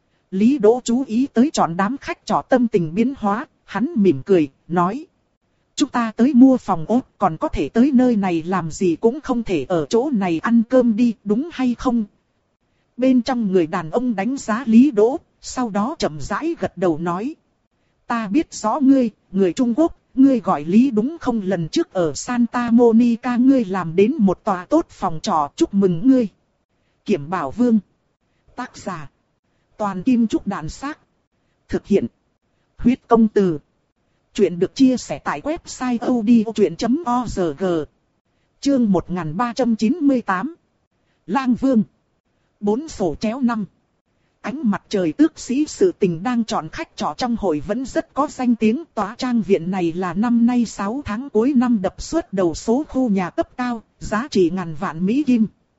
Lý Đỗ chú ý tới chọn đám khách trọ tâm tình biến hóa, hắn mỉm cười, nói. Chúng ta tới mua phòng ốt, còn có thể tới nơi này làm gì cũng không thể ở chỗ này ăn cơm đi, đúng hay không? Bên trong người đàn ông đánh giá Lý Đỗ, sau đó chậm rãi gật đầu nói. Ta biết rõ ngươi, người Trung Quốc, ngươi gọi Lý đúng không? Lần trước ở Santa Monica ngươi làm đến một tòa tốt phòng trọ, chúc mừng ngươi. Kiểm Bảo Vương. Tác giả. Toàn Kim Trúc Đàn Xác. Thực hiện. Huyết Công Từ. Chuyện được chia sẻ tại website odchuyện chấm org. Chương một nghìn ba trăm chín mươi tám. Lang Vương. Bốn sổ chéo năm. Ánh mặt trời tước sĩ sự tình đang chọn khách trọ trong hội vẫn rất có danh tiếng. Tòa trang viện này là năm nay sáu tháng cuối năm đập suất đầu số khu nhà cấp cao, giá trị ngàn vạn Mỹ Kim.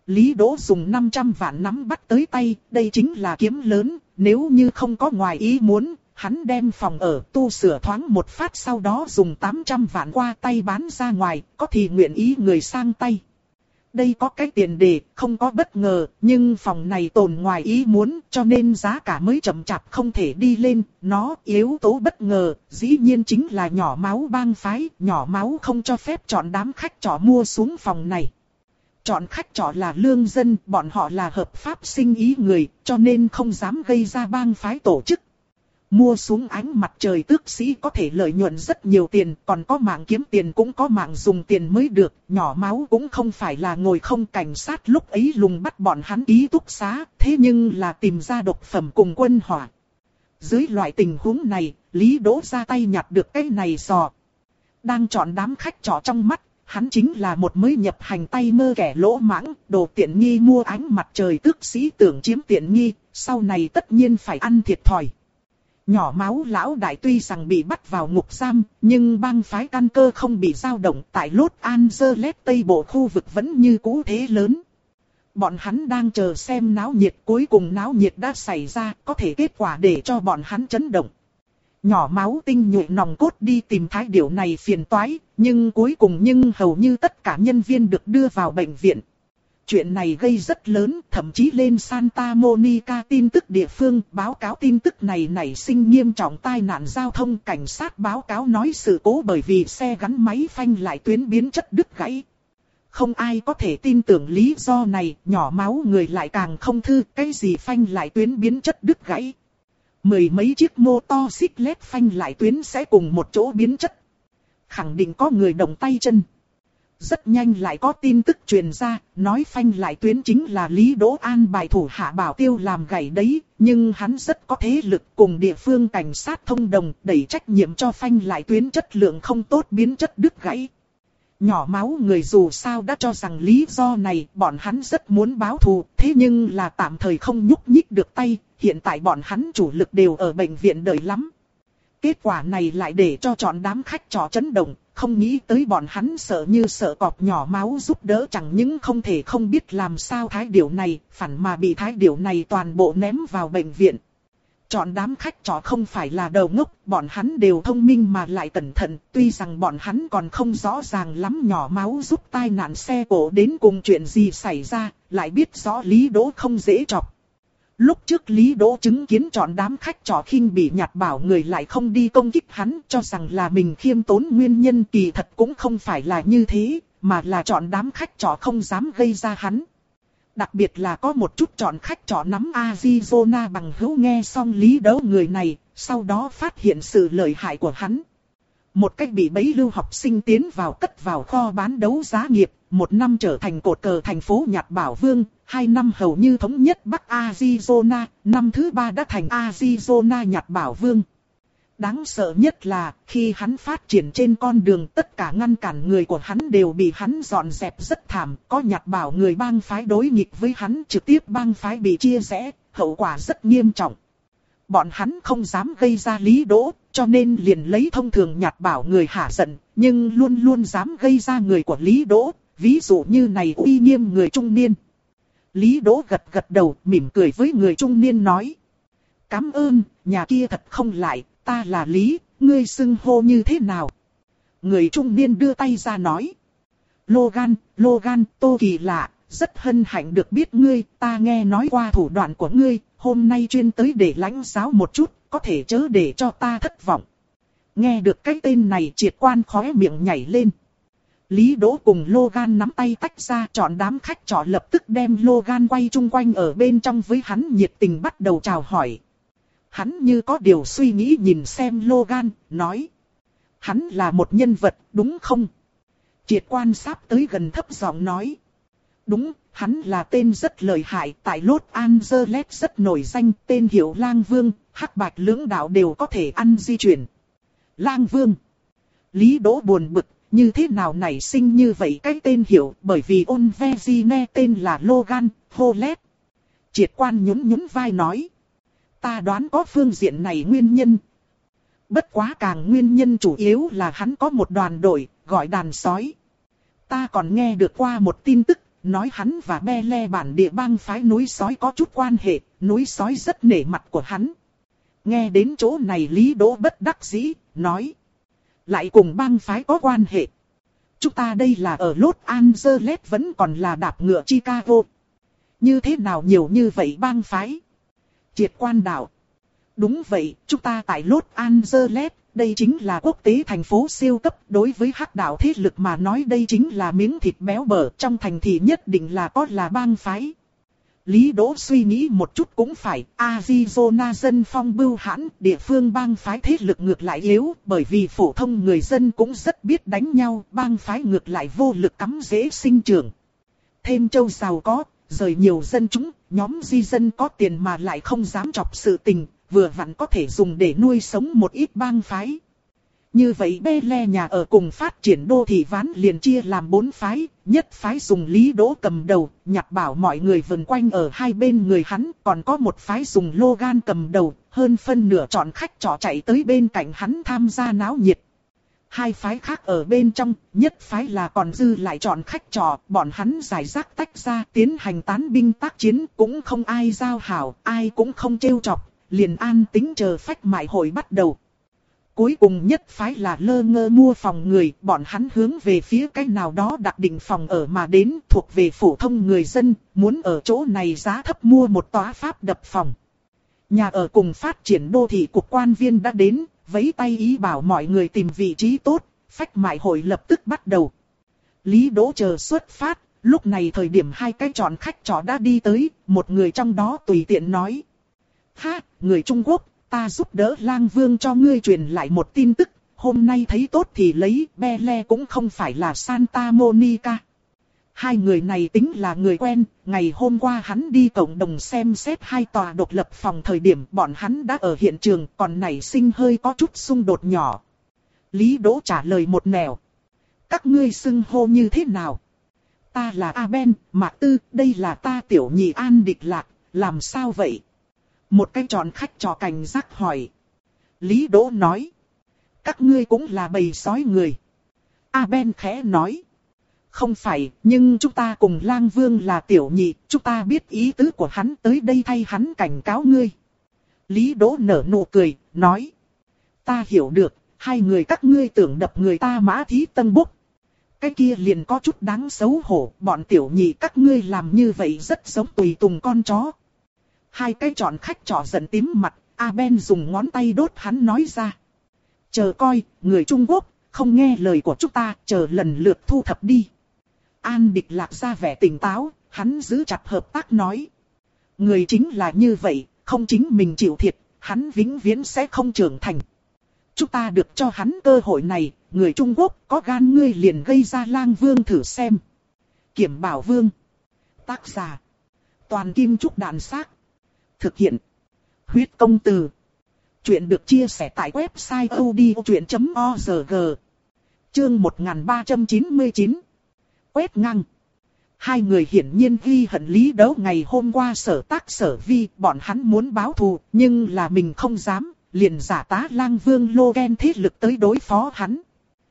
Lý Đỗ dùng năm trăm vạn nắm bắt tới tay, đây chính là kiếm lớn, nếu như không có ngoài ý muốn, hắn đem phòng ở tu sửa thoáng một phát sau đó dùng tám trăm vạn qua tay bán ra ngoài, có thì nguyện ý người sang tay. Đây có cái tiền đề, không có bất ngờ, nhưng phòng này tồn ngoài ý muốn, cho nên giá cả mới chậm chạp không thể đi lên. Nó yếu tố bất ngờ, dĩ nhiên chính là nhỏ máu bang phái, nhỏ máu không cho phép chọn đám khách trọ mua xuống phòng này. Chọn khách trọ là lương dân, bọn họ là hợp pháp sinh ý người, cho nên không dám gây ra bang phái tổ chức. Mua xuống ánh mặt trời tước sĩ có thể lợi nhuận rất nhiều tiền, còn có mạng kiếm tiền cũng có mạng dùng tiền mới được. Nhỏ máu cũng không phải là ngồi không, cảnh sát lúc ấy lùng bắt bọn hắn ký túc xá, thế nhưng là tìm ra độc phẩm cùng quân hỏa. Dưới loại tình huống này, Lý Đỗ ra tay nhặt được cái này sò. Đang chọn đám khách trọ trong mắt, hắn chính là một mới nhập hành tay mơ kẻ lỗ mãng, đồ tiện nghi mua ánh mặt trời tước sĩ tưởng chiếm tiện nghi, sau này tất nhiên phải ăn thiệt thòi. Nhỏ máu lão đại tuy rằng bị bắt vào ngục giam, nhưng bang phái căn cơ không bị dao động, tại Los Angeles Tây bộ khu vực vẫn như cũ thế lớn. Bọn hắn đang chờ xem náo nhiệt, cuối cùng náo nhiệt đã xảy ra, có thể kết quả để cho bọn hắn chấn động. Nhỏ máu tinh nhuệ nòng cốt đi tìm thái điểu này phiền toái, nhưng cuối cùng nhưng hầu như tất cả nhân viên được đưa vào bệnh viện. Chuyện này gây rất lớn, thậm chí lên Santa Monica tin tức địa phương báo cáo tin tức này nảy sinh nghiêm trọng tai nạn giao thông. Cảnh sát báo cáo nói sự cố bởi vì xe gắn máy phanh lại tuyến biến chất đứt gãy. Không ai có thể tin tưởng lý do này, nhỏ máu người lại càng không thư, cái gì phanh lại tuyến biến chất đứt gãy. Mười mấy chiếc mô to xích lét phanh lại tuyến sẽ cùng một chỗ biến chất. Khẳng định có người động tay chân. Rất nhanh lại có tin tức truyền ra, nói phanh lại tuyến chính là Lý Đỗ an bài thủ hạ bảo tiêu làm gãy đấy, nhưng hắn rất có thế lực cùng địa phương cảnh sát thông đồng, đẩy trách nhiệm cho phanh lại tuyến chất lượng không tốt biến chất đứt gãy. Nhỏ máu người dù sao đã cho rằng lý do này bọn hắn rất muốn báo thù, thế nhưng là tạm thời không nhúc nhích được tay, hiện tại bọn hắn chủ lực đều ở bệnh viện đợi lắm. Kết quả này lại để cho chọn đám khách trọ chấn động, không nghĩ tới bọn hắn sợ như sợ cọp. Nhỏ máu giúp đỡ chẳng những không thể không biết làm sao thái điểu này, phản mà bị thái điểu này toàn bộ ném vào bệnh viện. Chọn đám khách trọ không phải là đầu ngốc, bọn hắn đều thông minh mà lại cẩn thận, tuy rằng bọn hắn còn không rõ ràng lắm nhỏ máu giúp tai nạn xe cộ đến cùng chuyện gì xảy ra, lại biết rõ Lý Đỗ không dễ chọc. Lúc trước Lý Đỗ chứng kiến chọn đám khách trọ khinh bị nhạt bảo người lại không đi công kích hắn, cho rằng là mình khiêm tốn, nguyên nhân kỳ thật cũng không phải là như thế, mà là chọn đám khách trọ không dám gây ra hắn. Đặc biệt là có một chút chọn khách trọ nắm Arizona bằng hữu nghe xong Lý Đỗ người này, sau đó phát hiện sự lợi hại của hắn. Một cách bị bấy lưu học sinh tiến vào cất vào kho bán đấu giá nghiệp, một năm trở thành cột cờ thành phố nhạt bảo vương, hai năm hầu như thống nhất Bắc Arizona, năm thứ ba đã thành Arizona nhạt bảo vương. Đáng sợ nhất là, khi hắn phát triển trên con đường, tất cả ngăn cản người của hắn đều bị hắn dọn dẹp rất thảm. Có nhạt bảo người bang phái đối nghịch với hắn, trực tiếp bang phái bị chia rẽ, hậu quả rất nghiêm trọng. Bọn hắn không dám gây ra Lý Đỗ, cho nên liền lấy thông thường nhạt bảo người hả giận, nhưng luôn luôn dám gây ra người của Lý Đỗ, ví dụ như này uy nghiêm người trung niên. Lý Đỗ gật gật đầu, mỉm cười với người trung niên nói: "Cảm ơn, nhà kia thật không lại, ta là Lý, ngươi xưng hô như thế nào?" Người trung niên đưa tay ra nói: "Logan, Logan, Tô Kỳ lạ, rất hân hạnh được biết ngươi, ta nghe nói qua thủ đoạn của ngươi, hôm nay chuyên tới để lãnh giáo một chút, có thể chớ để cho ta thất vọng." Nghe được cái tên này, Triệt Quan khóe miệng nhảy lên. Lý Đỗ cùng Logan nắm tay tách ra, chọn đám khách trọ lập tức đem Logan quay chung quanh ở bên trong với hắn, nhiệt tình bắt đầu chào hỏi. Hắn như có điều suy nghĩ nhìn xem Logan, nói: "Hắn là một nhân vật, đúng không?" Triệt Quan sắp tới gần thấp giọng nói: "Đúng, hắn là tên rất lợi hại, tại Los Angeles rất nổi danh, tên hiệu Lang Vương, hắc bạch lưỡng đạo đều có thể ăn di chuyển." Lang Vương. Lý Đỗ buồn bực, như thế nào nảy sinh như vậy cái tên hiệu, bởi vì ôn ve di ne tên là Logan, Holet. Triệt Quan nhún nhún vai nói: "Ta đoán có phương diện này nguyên nhân. Bất quá càng nguyên nhân chủ yếu là hắn có một đoàn đội, gọi đàn sói. Ta còn nghe được qua một tin tức, nói hắn và Bele bản địa bang phái núi sói có chút quan hệ, núi sói rất nể mặt của hắn. Nghe đến chỗ này Lý Đỗ bất đắc dĩ, nói. Lại cùng bang phái có quan hệ. Chúng ta đây là ở Los Angeles vẫn còn là đạp ngựa Chicago. Như thế nào nhiều như vậy bang phái? Triệt quan đạo. Đúng vậy, chúng ta tại Los Angeles, đây chính là quốc tế thành phố siêu cấp. Đối với hắc đạo thế lực mà nói đây chính là miếng thịt béo bở. Trong thành thị nhất định là có là bang phái. Lý Đỗ suy nghĩ một chút cũng phải, Arizona dân phong bưu hãn, địa phương bang phái thế lực ngược lại yếu, bởi vì phổ thông người dân cũng rất biết đánh nhau, bang phái ngược lại vô lực cắm rễ sinh trưởng. Thêm châu giàu có, rời nhiều dân chúng, nhóm di dân có tiền mà lại không dám chọc sự tình, vừa vặn có thể dùng để nuôi sống một ít bang phái. Như vậy Bele nhà ở cùng phát triển đô thị Ván liền chia làm bốn phái, nhất phái dùng Lý Đỗ cầm đầu, nhặt bảo mọi người vần quanh ở hai bên người hắn, còn có một phái dùng Logan cầm đầu, hơn phân nửa chọn khách trọ chạy tới bên cạnh hắn tham gia náo nhiệt. Hai phái khác ở bên trong, nhất phái là còn dư lại chọn khách trọ, bọn hắn giải rác tách ra tiến hành tán binh tác chiến, cũng không ai giao hảo, ai cũng không trêu chọc, liền an tính chờ phách mại hội bắt đầu. Cuối cùng nhất phái là lơ ngơ mua phòng người, bọn hắn hướng về phía cái nào đó đặc định phòng ở mà đến, thuộc về phổ thông người dân, muốn ở chỗ này giá thấp mua một tòa pháp đập phòng. Nhà ở cùng phát triển đô thị cục quan viên đã đến, vẫy tay ý bảo mọi người tìm vị trí tốt, phách mại hội lập tức bắt đầu. Lý Đỗ chờ xuất phát, lúc này thời điểm hai cái chọn khách trọ đã đi tới, một người trong đó tùy tiện nói. Ha, người Trung Quốc. Ta giúp đỡ Lang Vương cho ngươi truyền lại một tin tức, hôm nay thấy tốt thì lấy, Bele cũng không phải là Santa Monica. Hai người này tính là người quen, ngày hôm qua hắn đi cộng đồng xem xét hai tòa độc lập phòng thời điểm bọn hắn đã ở hiện trường, còn nảy sinh hơi có chút xung đột nhỏ. Lý Đỗ trả lời một nẻo. Các ngươi xưng hô như thế nào? Ta là Aben, Mạc Tư, đây là ta tiểu nhị An Địch Lạc, làm sao vậy? Một cái tròn khách trò cảnh giác hỏi. Lý Đỗ nói. Các ngươi cũng là bầy sói người. Aben khẽ nói. Không phải, nhưng chúng ta cùng Lang Vương là tiểu nhị, chúng ta biết ý tứ của hắn tới đây thay hắn cảnh cáo ngươi. Lý Đỗ nở nụ cười, nói. Ta hiểu được, hai người các ngươi tưởng đập người ta mã thí tân bốc. Cái kia liền có chút đáng xấu hổ, bọn tiểu nhị các ngươi làm như vậy rất giống tùy tùng con chó. Hai cái chọn khách trọ giận tím mặt, Aben dùng ngón tay đốt hắn nói ra. Chờ coi, người Trung Quốc, không nghe lời của chúng ta, chờ lần lượt thu thập đi. An Địch Lạc ra vẻ tỉnh táo, hắn giữ chặt hợp tác nói. Người chính là như vậy, không chính mình chịu thiệt, hắn vĩnh viễn sẽ không trưởng thành. Chúng ta được cho hắn cơ hội này, người Trung Quốc có gan ngươi liền gây ra Lang Vương thử xem. Kiểm Bảo Vương. Tác giả. Toàn Kim Trúc Đạn Xác. Thực hiện. Huyết Công Từ. Chuyện được chia sẻ tại website odchuyện chấm org. Chương một nghìn ba trăm chín mươi chín. Quét ngang. Hai người hiển nhiên ghi hận Lý Đỗ ngày hôm qua sở tác sở vi, bọn hắn muốn báo thù, nhưng là mình không dám, liền giả tá Lang Vương Logan thế lực tới đối phó hắn.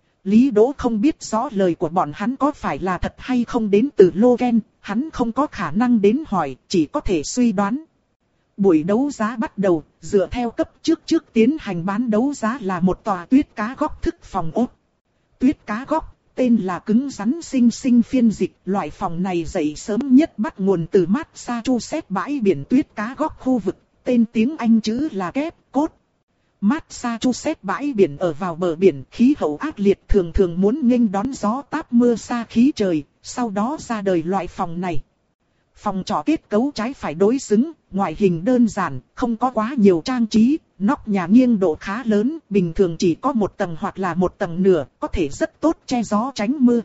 Lý Đỗ không biết rõ lời của bọn hắn có phải là thật hay không đến từ Logan, hắn không có khả năng đến hỏi, chỉ có thể suy đoán. Buổi đấu giá bắt đầu, dựa theo cấp trước trước tiến hành bán đấu giá là một tòa tuyết cá góc thức phòng ốt. Tuyết cá góc, tên là cứng rắn sinh sinh phiên dịch, loại phòng này dậy sớm nhất bắt nguồn từ Massachusetts bãi biển tuyết cá góc khu vực, tên tiếng Anh chữ là kép, cốt. Massachusetts bãi biển ở vào bờ biển, khí hậu ác liệt thường thường muốn nghênh đón gió táp mưa sa khí trời, sau đó ra đời loại phòng này. Phòng trọ kết cấu trái phải đối xứng, ngoại hình đơn giản, không có quá nhiều trang trí, nóc nhà nghiêng độ khá lớn, bình thường chỉ có một tầng hoặc là một tầng nửa, có thể rất tốt che gió tránh mưa.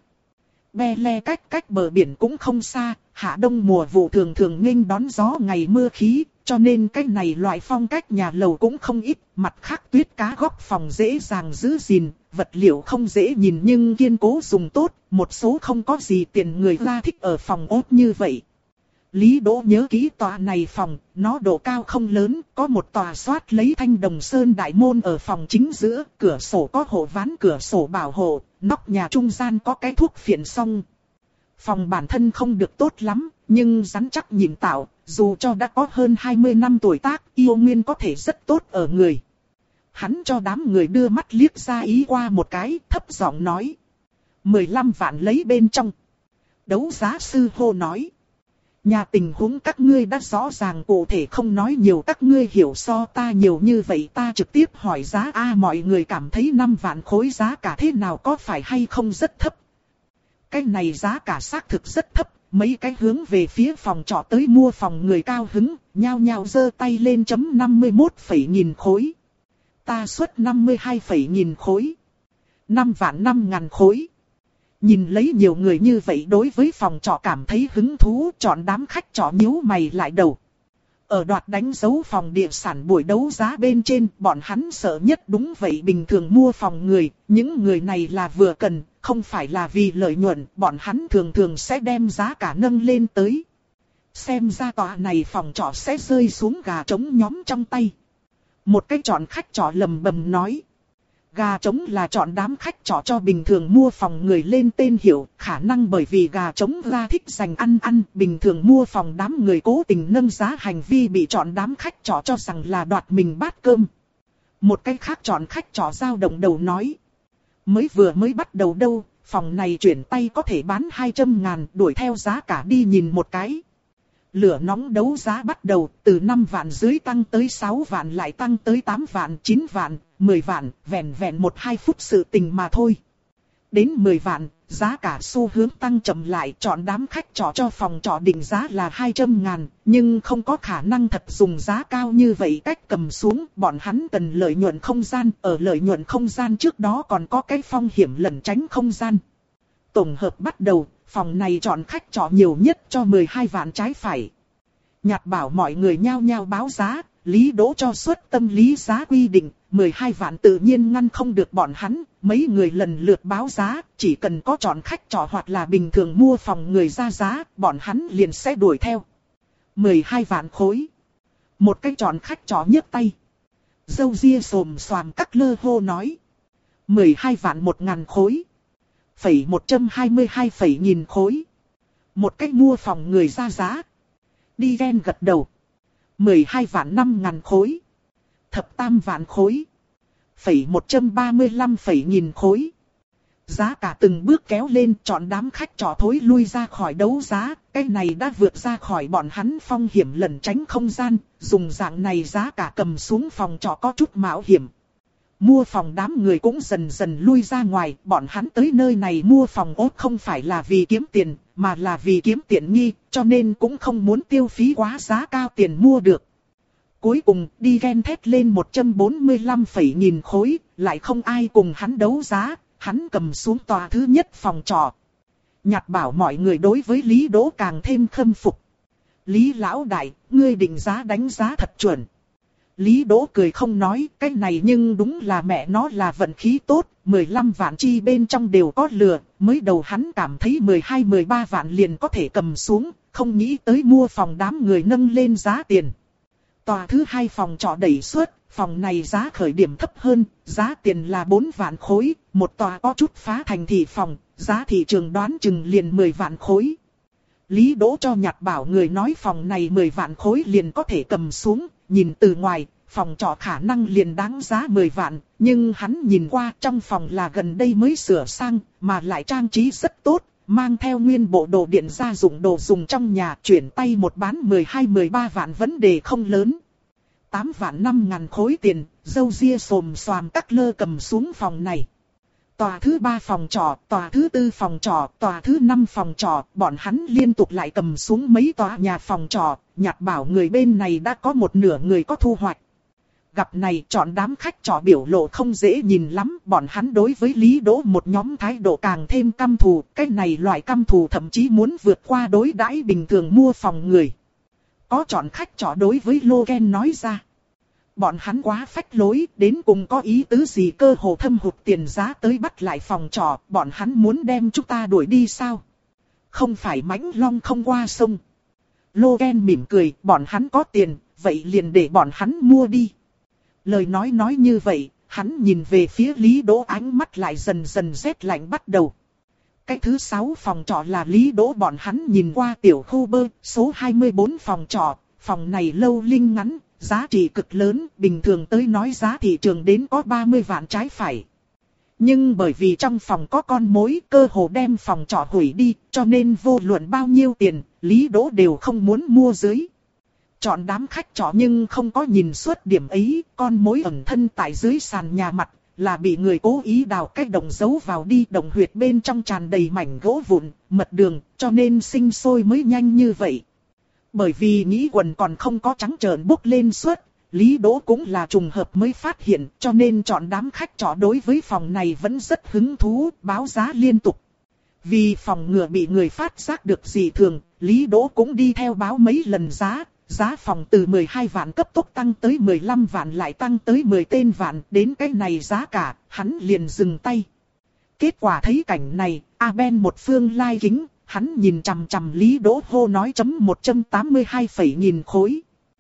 Bele cách cách bờ biển cũng không xa, hạ đông mùa vụ thường thường nghênh đón gió ngày mưa khí, cho nên cái này loại phong cách nhà lầu cũng không ít, mặt khác tuyết cá góc phòng dễ dàng giữ gìn, vật liệu không dễ nhìn nhưng kiên cố dùng tốt, một số không có gì tiền người ta thích ở phòng ốt như vậy. Lý Đỗ nhớ kỹ tòa này phòng, nó độ cao không lớn, có một tòa xoát lấy thanh đồng sơn đại môn ở phòng chính giữa, cửa sổ có hộ ván cửa sổ bảo hộ, nóc nhà trung gian có cái thuốc phiện song. Phòng bản thân không được tốt lắm, nhưng rắn chắc nhịn tạo, dù cho đã có hơn hai mươi năm tuổi tác, yêu nguyên có thể rất tốt ở người. Hắn cho đám người đưa mắt liếc ra ý qua một cái, thấp giọng nói. mười lăm vạn lấy bên trong. Đấu giá sư hô nói. Nhà tình huống các ngươi đã rõ ràng cụ thể không nói nhiều, các ngươi hiểu so ta nhiều như vậy, ta trực tiếp hỏi giá a. Mọi người cảm thấy năm vạn khối giá cả thế nào, có phải hay không rất thấp? Cái này giá cả xác thực rất thấp, mấy cái hướng về phía phòng trọ tới mua phòng người cao hứng, nhao nhao giơ tay lên chấm năm mươi mốt phẩy nghìn khối. Ta xuất năm mươi hai phẩy nghìn khối. năm vạn năm ngàn khối. Nhìn lấy nhiều người như vậy, đối với phòng trọ cảm thấy hứng thú, chọn đám khách trọ nhíu mày lại đầu. Ở đoạt đánh dấu phòng địa sản buổi đấu giá bên trên, bọn hắn sợ nhất đúng vậy bình thường mua phòng người, những người này là vừa cần, không phải là vì lợi nhuận, bọn hắn thường thường sẽ đem giá cả nâng lên tới. Xem ra tòa này phòng trọ sẽ rơi xuống gà trống nhóm trong tay. Một cái chọn khách trọ lầm bầm nói. Gà trống là chọn đám khách trọ cho bình thường mua phòng người lên tên hiệu, khả năng bởi vì gà trống ra thích dành ăn ăn, bình thường mua phòng đám người cố tình nâng giá hành vi bị chọn đám khách trọ cho rằng là đoạt mình bát cơm. Một cái khác chọn khách trọ dao động đầu nói. Mới vừa mới bắt đầu đâu, phòng này chuyển tay có thể bán hai trăm ngàn, đuổi theo giá cả đi nhìn một cái. Lửa nóng đấu giá bắt đầu, từ năm vạn dưới tăng tới sáu vạn lại tăng tới tám vạn, chín vạn, mười vạn, vẹn vẹn một hai phút sự tình mà thôi. Đến mười vạn, giá cả xu hướng tăng chậm lại, chọn đám khách trọ cho phòng trọ định giá là hai trăm ngàn, nhưng không có khả năng thật dùng giá cao như vậy cách cầm xuống, bọn hắn cần lợi nhuận không gian, ở lợi nhuận không gian trước đó còn có cái phong hiểm lẩn tránh không gian. Tổng hợp bắt đầu, phòng này chọn khách trọ nhiều nhất cho mười hai vạn trái phải. Nhạt bảo mọi người nhao nhao báo giá, Lý Đỗ cho suất tâm lý giá quy định, mười hai vạn tự nhiên ngăn không được bọn hắn, mấy người lần lượt báo giá, chỉ cần có chọn khách trọ hoặc là bình thường mua phòng người ra giá, bọn hắn liền sẽ đuổi theo. mười hai vạn khối. Một cái chọn khách trọ nhấc tay. Dâu ria xồm xoàm cắt lơ hô nói. mười hai vạn một ngàn khối. Phẩy một trăm hai mươi hai phẩy nghìn khối. Một cách mua phòng người ra giá. Đi ghen gật đầu. mười hai vạn năm ngàn khối. Thập tam vạn khối. Phẩy một trăm ba mươi lăm phẩy nghìn khối. Giá cả từng bước kéo lên, chọn đám khách trọ thối lui ra khỏi đấu giá. Cái này đã vượt ra khỏi bọn hắn phong hiểm lẩn tránh không gian. Dùng dạng này giá cả cầm xuống phòng trọ có chút mạo hiểm. Mua phòng đám người cũng dần dần lui ra ngoài, bọn hắn tới nơi này mua phòng ốt không phải là vì kiếm tiền, mà là vì kiếm tiện nghi, cho nên cũng không muốn tiêu phí quá giá cao tiền mua được. Cuối cùng, đi ghen thét lên một trăm bốn mươi lăm phẩy nghìn khối, lại không ai cùng hắn đấu giá, hắn cầm xuống tòa thứ nhất phòng trọ. Nhạt bảo mọi người đối với Lý Đỗ càng thêm khâm phục. Lý lão đại, ngươi định giá đánh giá thật chuẩn. Lý Đỗ cười không nói, cái này nhưng đúng là mẹ nó là vận khí tốt, mười lăm vạn chi bên trong đều có lừa, mới đầu hắn cảm thấy mười hai mười ba vạn liền có thể cầm xuống, không nghĩ tới mua phòng đám người nâng lên giá tiền. Tòa thứ hai phòng trọ đẩy suất, phòng này giá khởi điểm thấp hơn, giá tiền là bốn vạn khối, một tòa có chút phá thành thị phòng, giá thị trường đoán chừng liền mười vạn khối. Lý Đỗ cho nhạt bảo người nói phòng này mười vạn khối liền có thể cầm xuống, nhìn từ ngoài, phòng trọ khả năng liền đáng giá mười vạn, nhưng hắn nhìn qua trong phòng là gần đây mới sửa sang, mà lại trang trí rất tốt, mang theo nguyên bộ đồ điện gia dụng đồ dùng trong nhà, chuyển tay một bán mười hai mười ba vạn vấn đề không lớn. tám vạn năm ngàn khối tiền, dâu ria xồm xoàm cắt lơ cầm xuống phòng này. Tòa thứ ba phòng trọ, tòa thứ tư phòng trọ, tòa thứ năm phòng trọ, bọn hắn liên tục lại cầm xuống mấy tòa nhà phòng trọ, nhạt bảo người bên này đã có một nửa người có thu hoạch. Gặp này chọn đám khách trọ biểu lộ không dễ nhìn lắm, bọn hắn đối với Lý Đỗ một nhóm thái độ càng thêm căm thù, cái này loại căm thù thậm chí muốn vượt qua đối đãi bình thường mua phòng người. Có chọn khách trọ đối với Logan nói ra. Bọn hắn quá phách lối, đến cùng có ý tứ gì, cơ hồ thâm hụt tiền giá tới bắt lại phòng trọ, bọn hắn muốn đem chúng ta đuổi đi sao? Không phải mãnh long không qua sông. Logan mỉm cười, bọn hắn có tiền, vậy liền để bọn hắn mua đi. Lời nói nói như vậy, hắn nhìn về phía Lý Đỗ, ánh mắt lại dần dần rét lạnh bắt đầu. Cái thứ sáu phòng trọ là Lý Đỗ bọn hắn nhìn qua tiểu khu bơ, số hai mươi bốn phòng trọ, phòng này lâu linh ngắn, giá trị cực lớn, bình thường tới nói giá thị trường đến có ba mươi vạn trái phải. Nhưng bởi vì trong phòng có con mối, cơ hồ đem phòng trọ hủy đi, cho nên vô luận bao nhiêu tiền, Lý Đỗ đều không muốn mua dưới. Chọn đám khách trọ nhưng không có nhìn suốt điểm ấy, con mối ẩn thân tại dưới sàn nhà mặt, là bị người cố ý đào cái đồng giấu vào đi, đồng huyệt bên trong tràn đầy mảnh gỗ vụn, mật đường, cho nên sinh sôi mới nhanh như vậy. Bởi vì nghĩ quần còn không có trắng trợn bốc lên suốt, Lý Đỗ cũng là trùng hợp mới phát hiện, cho nên chọn đám khách trọ đối với phòng này vẫn rất hứng thú, báo giá liên tục. Vì phòng ngừa bị người phát giác được dị thường, Lý Đỗ cũng đi theo báo mấy lần giá. Giá phòng từ mười hai vạn cấp tốc tăng tới mười lăm vạn lại tăng tới mười tên vạn, đến cái này giá cả, hắn liền dừng tay. Kết quả thấy cảnh này, A Ben một phương lai kính, hắn nhìn chằm chằm Lý Đỗ hô nói chấm một trăm tám mươi hai phẩy nghìn khối.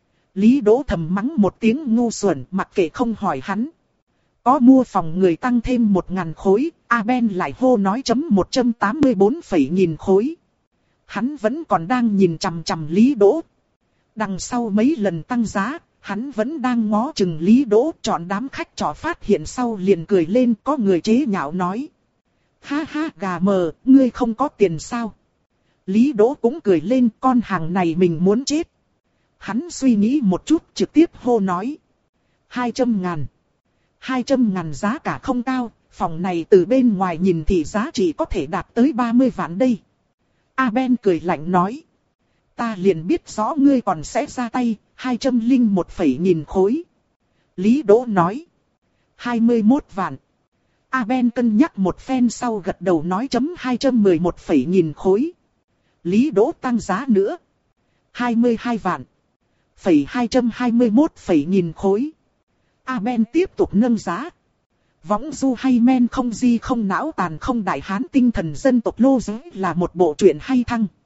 Lý Đỗ thầm mắng một tiếng ngu xuẩn, mặc kệ không hỏi hắn. Có mua phòng người tăng thêm một ngàn khối, A Ben lại hô nói chấm một trăm tám mươi bốn phẩy nghìn khối. Hắn vẫn còn đang nhìn chằm chằm Lý Đỗ. Đằng sau mấy lần tăng giá, hắn vẫn đang ngó chừng Lý Đỗ, chọn đám khách trọ phát hiện sau liền cười lên, có người chế nhạo nói. Ha ha gà mờ, ngươi không có tiền sao? Lý Đỗ cũng cười lên, con hàng này mình muốn chết. Hắn suy nghĩ một chút trực tiếp hô nói. Hai trăm ngàn. Hai trăm ngàn giá cả không cao, phòng này từ bên ngoài nhìn thì giá trị có thể đạt tới ba mươi vạn đây. A Ben cười lạnh nói. Ta liền biết rõ ngươi còn sẽ ra tay, hai trăm lẻ một phẩy nghìn khối. Lý Đỗ nói. hai mươi mốt vạn. A Ben cân nhắc một phen sau gật đầu nói chấm hai trăm mười một phẩy nghìn khối. Lý Đỗ tăng giá nữa. hai mươi hai vạn. Phẩy hai trăm hai mươi mốt phẩy nghìn khối. A Ben tiếp tục nâng giá. Võng du hay men không di không não tàn không đại hán tinh thần dân tộc lô giới là một bộ truyện hay thăng.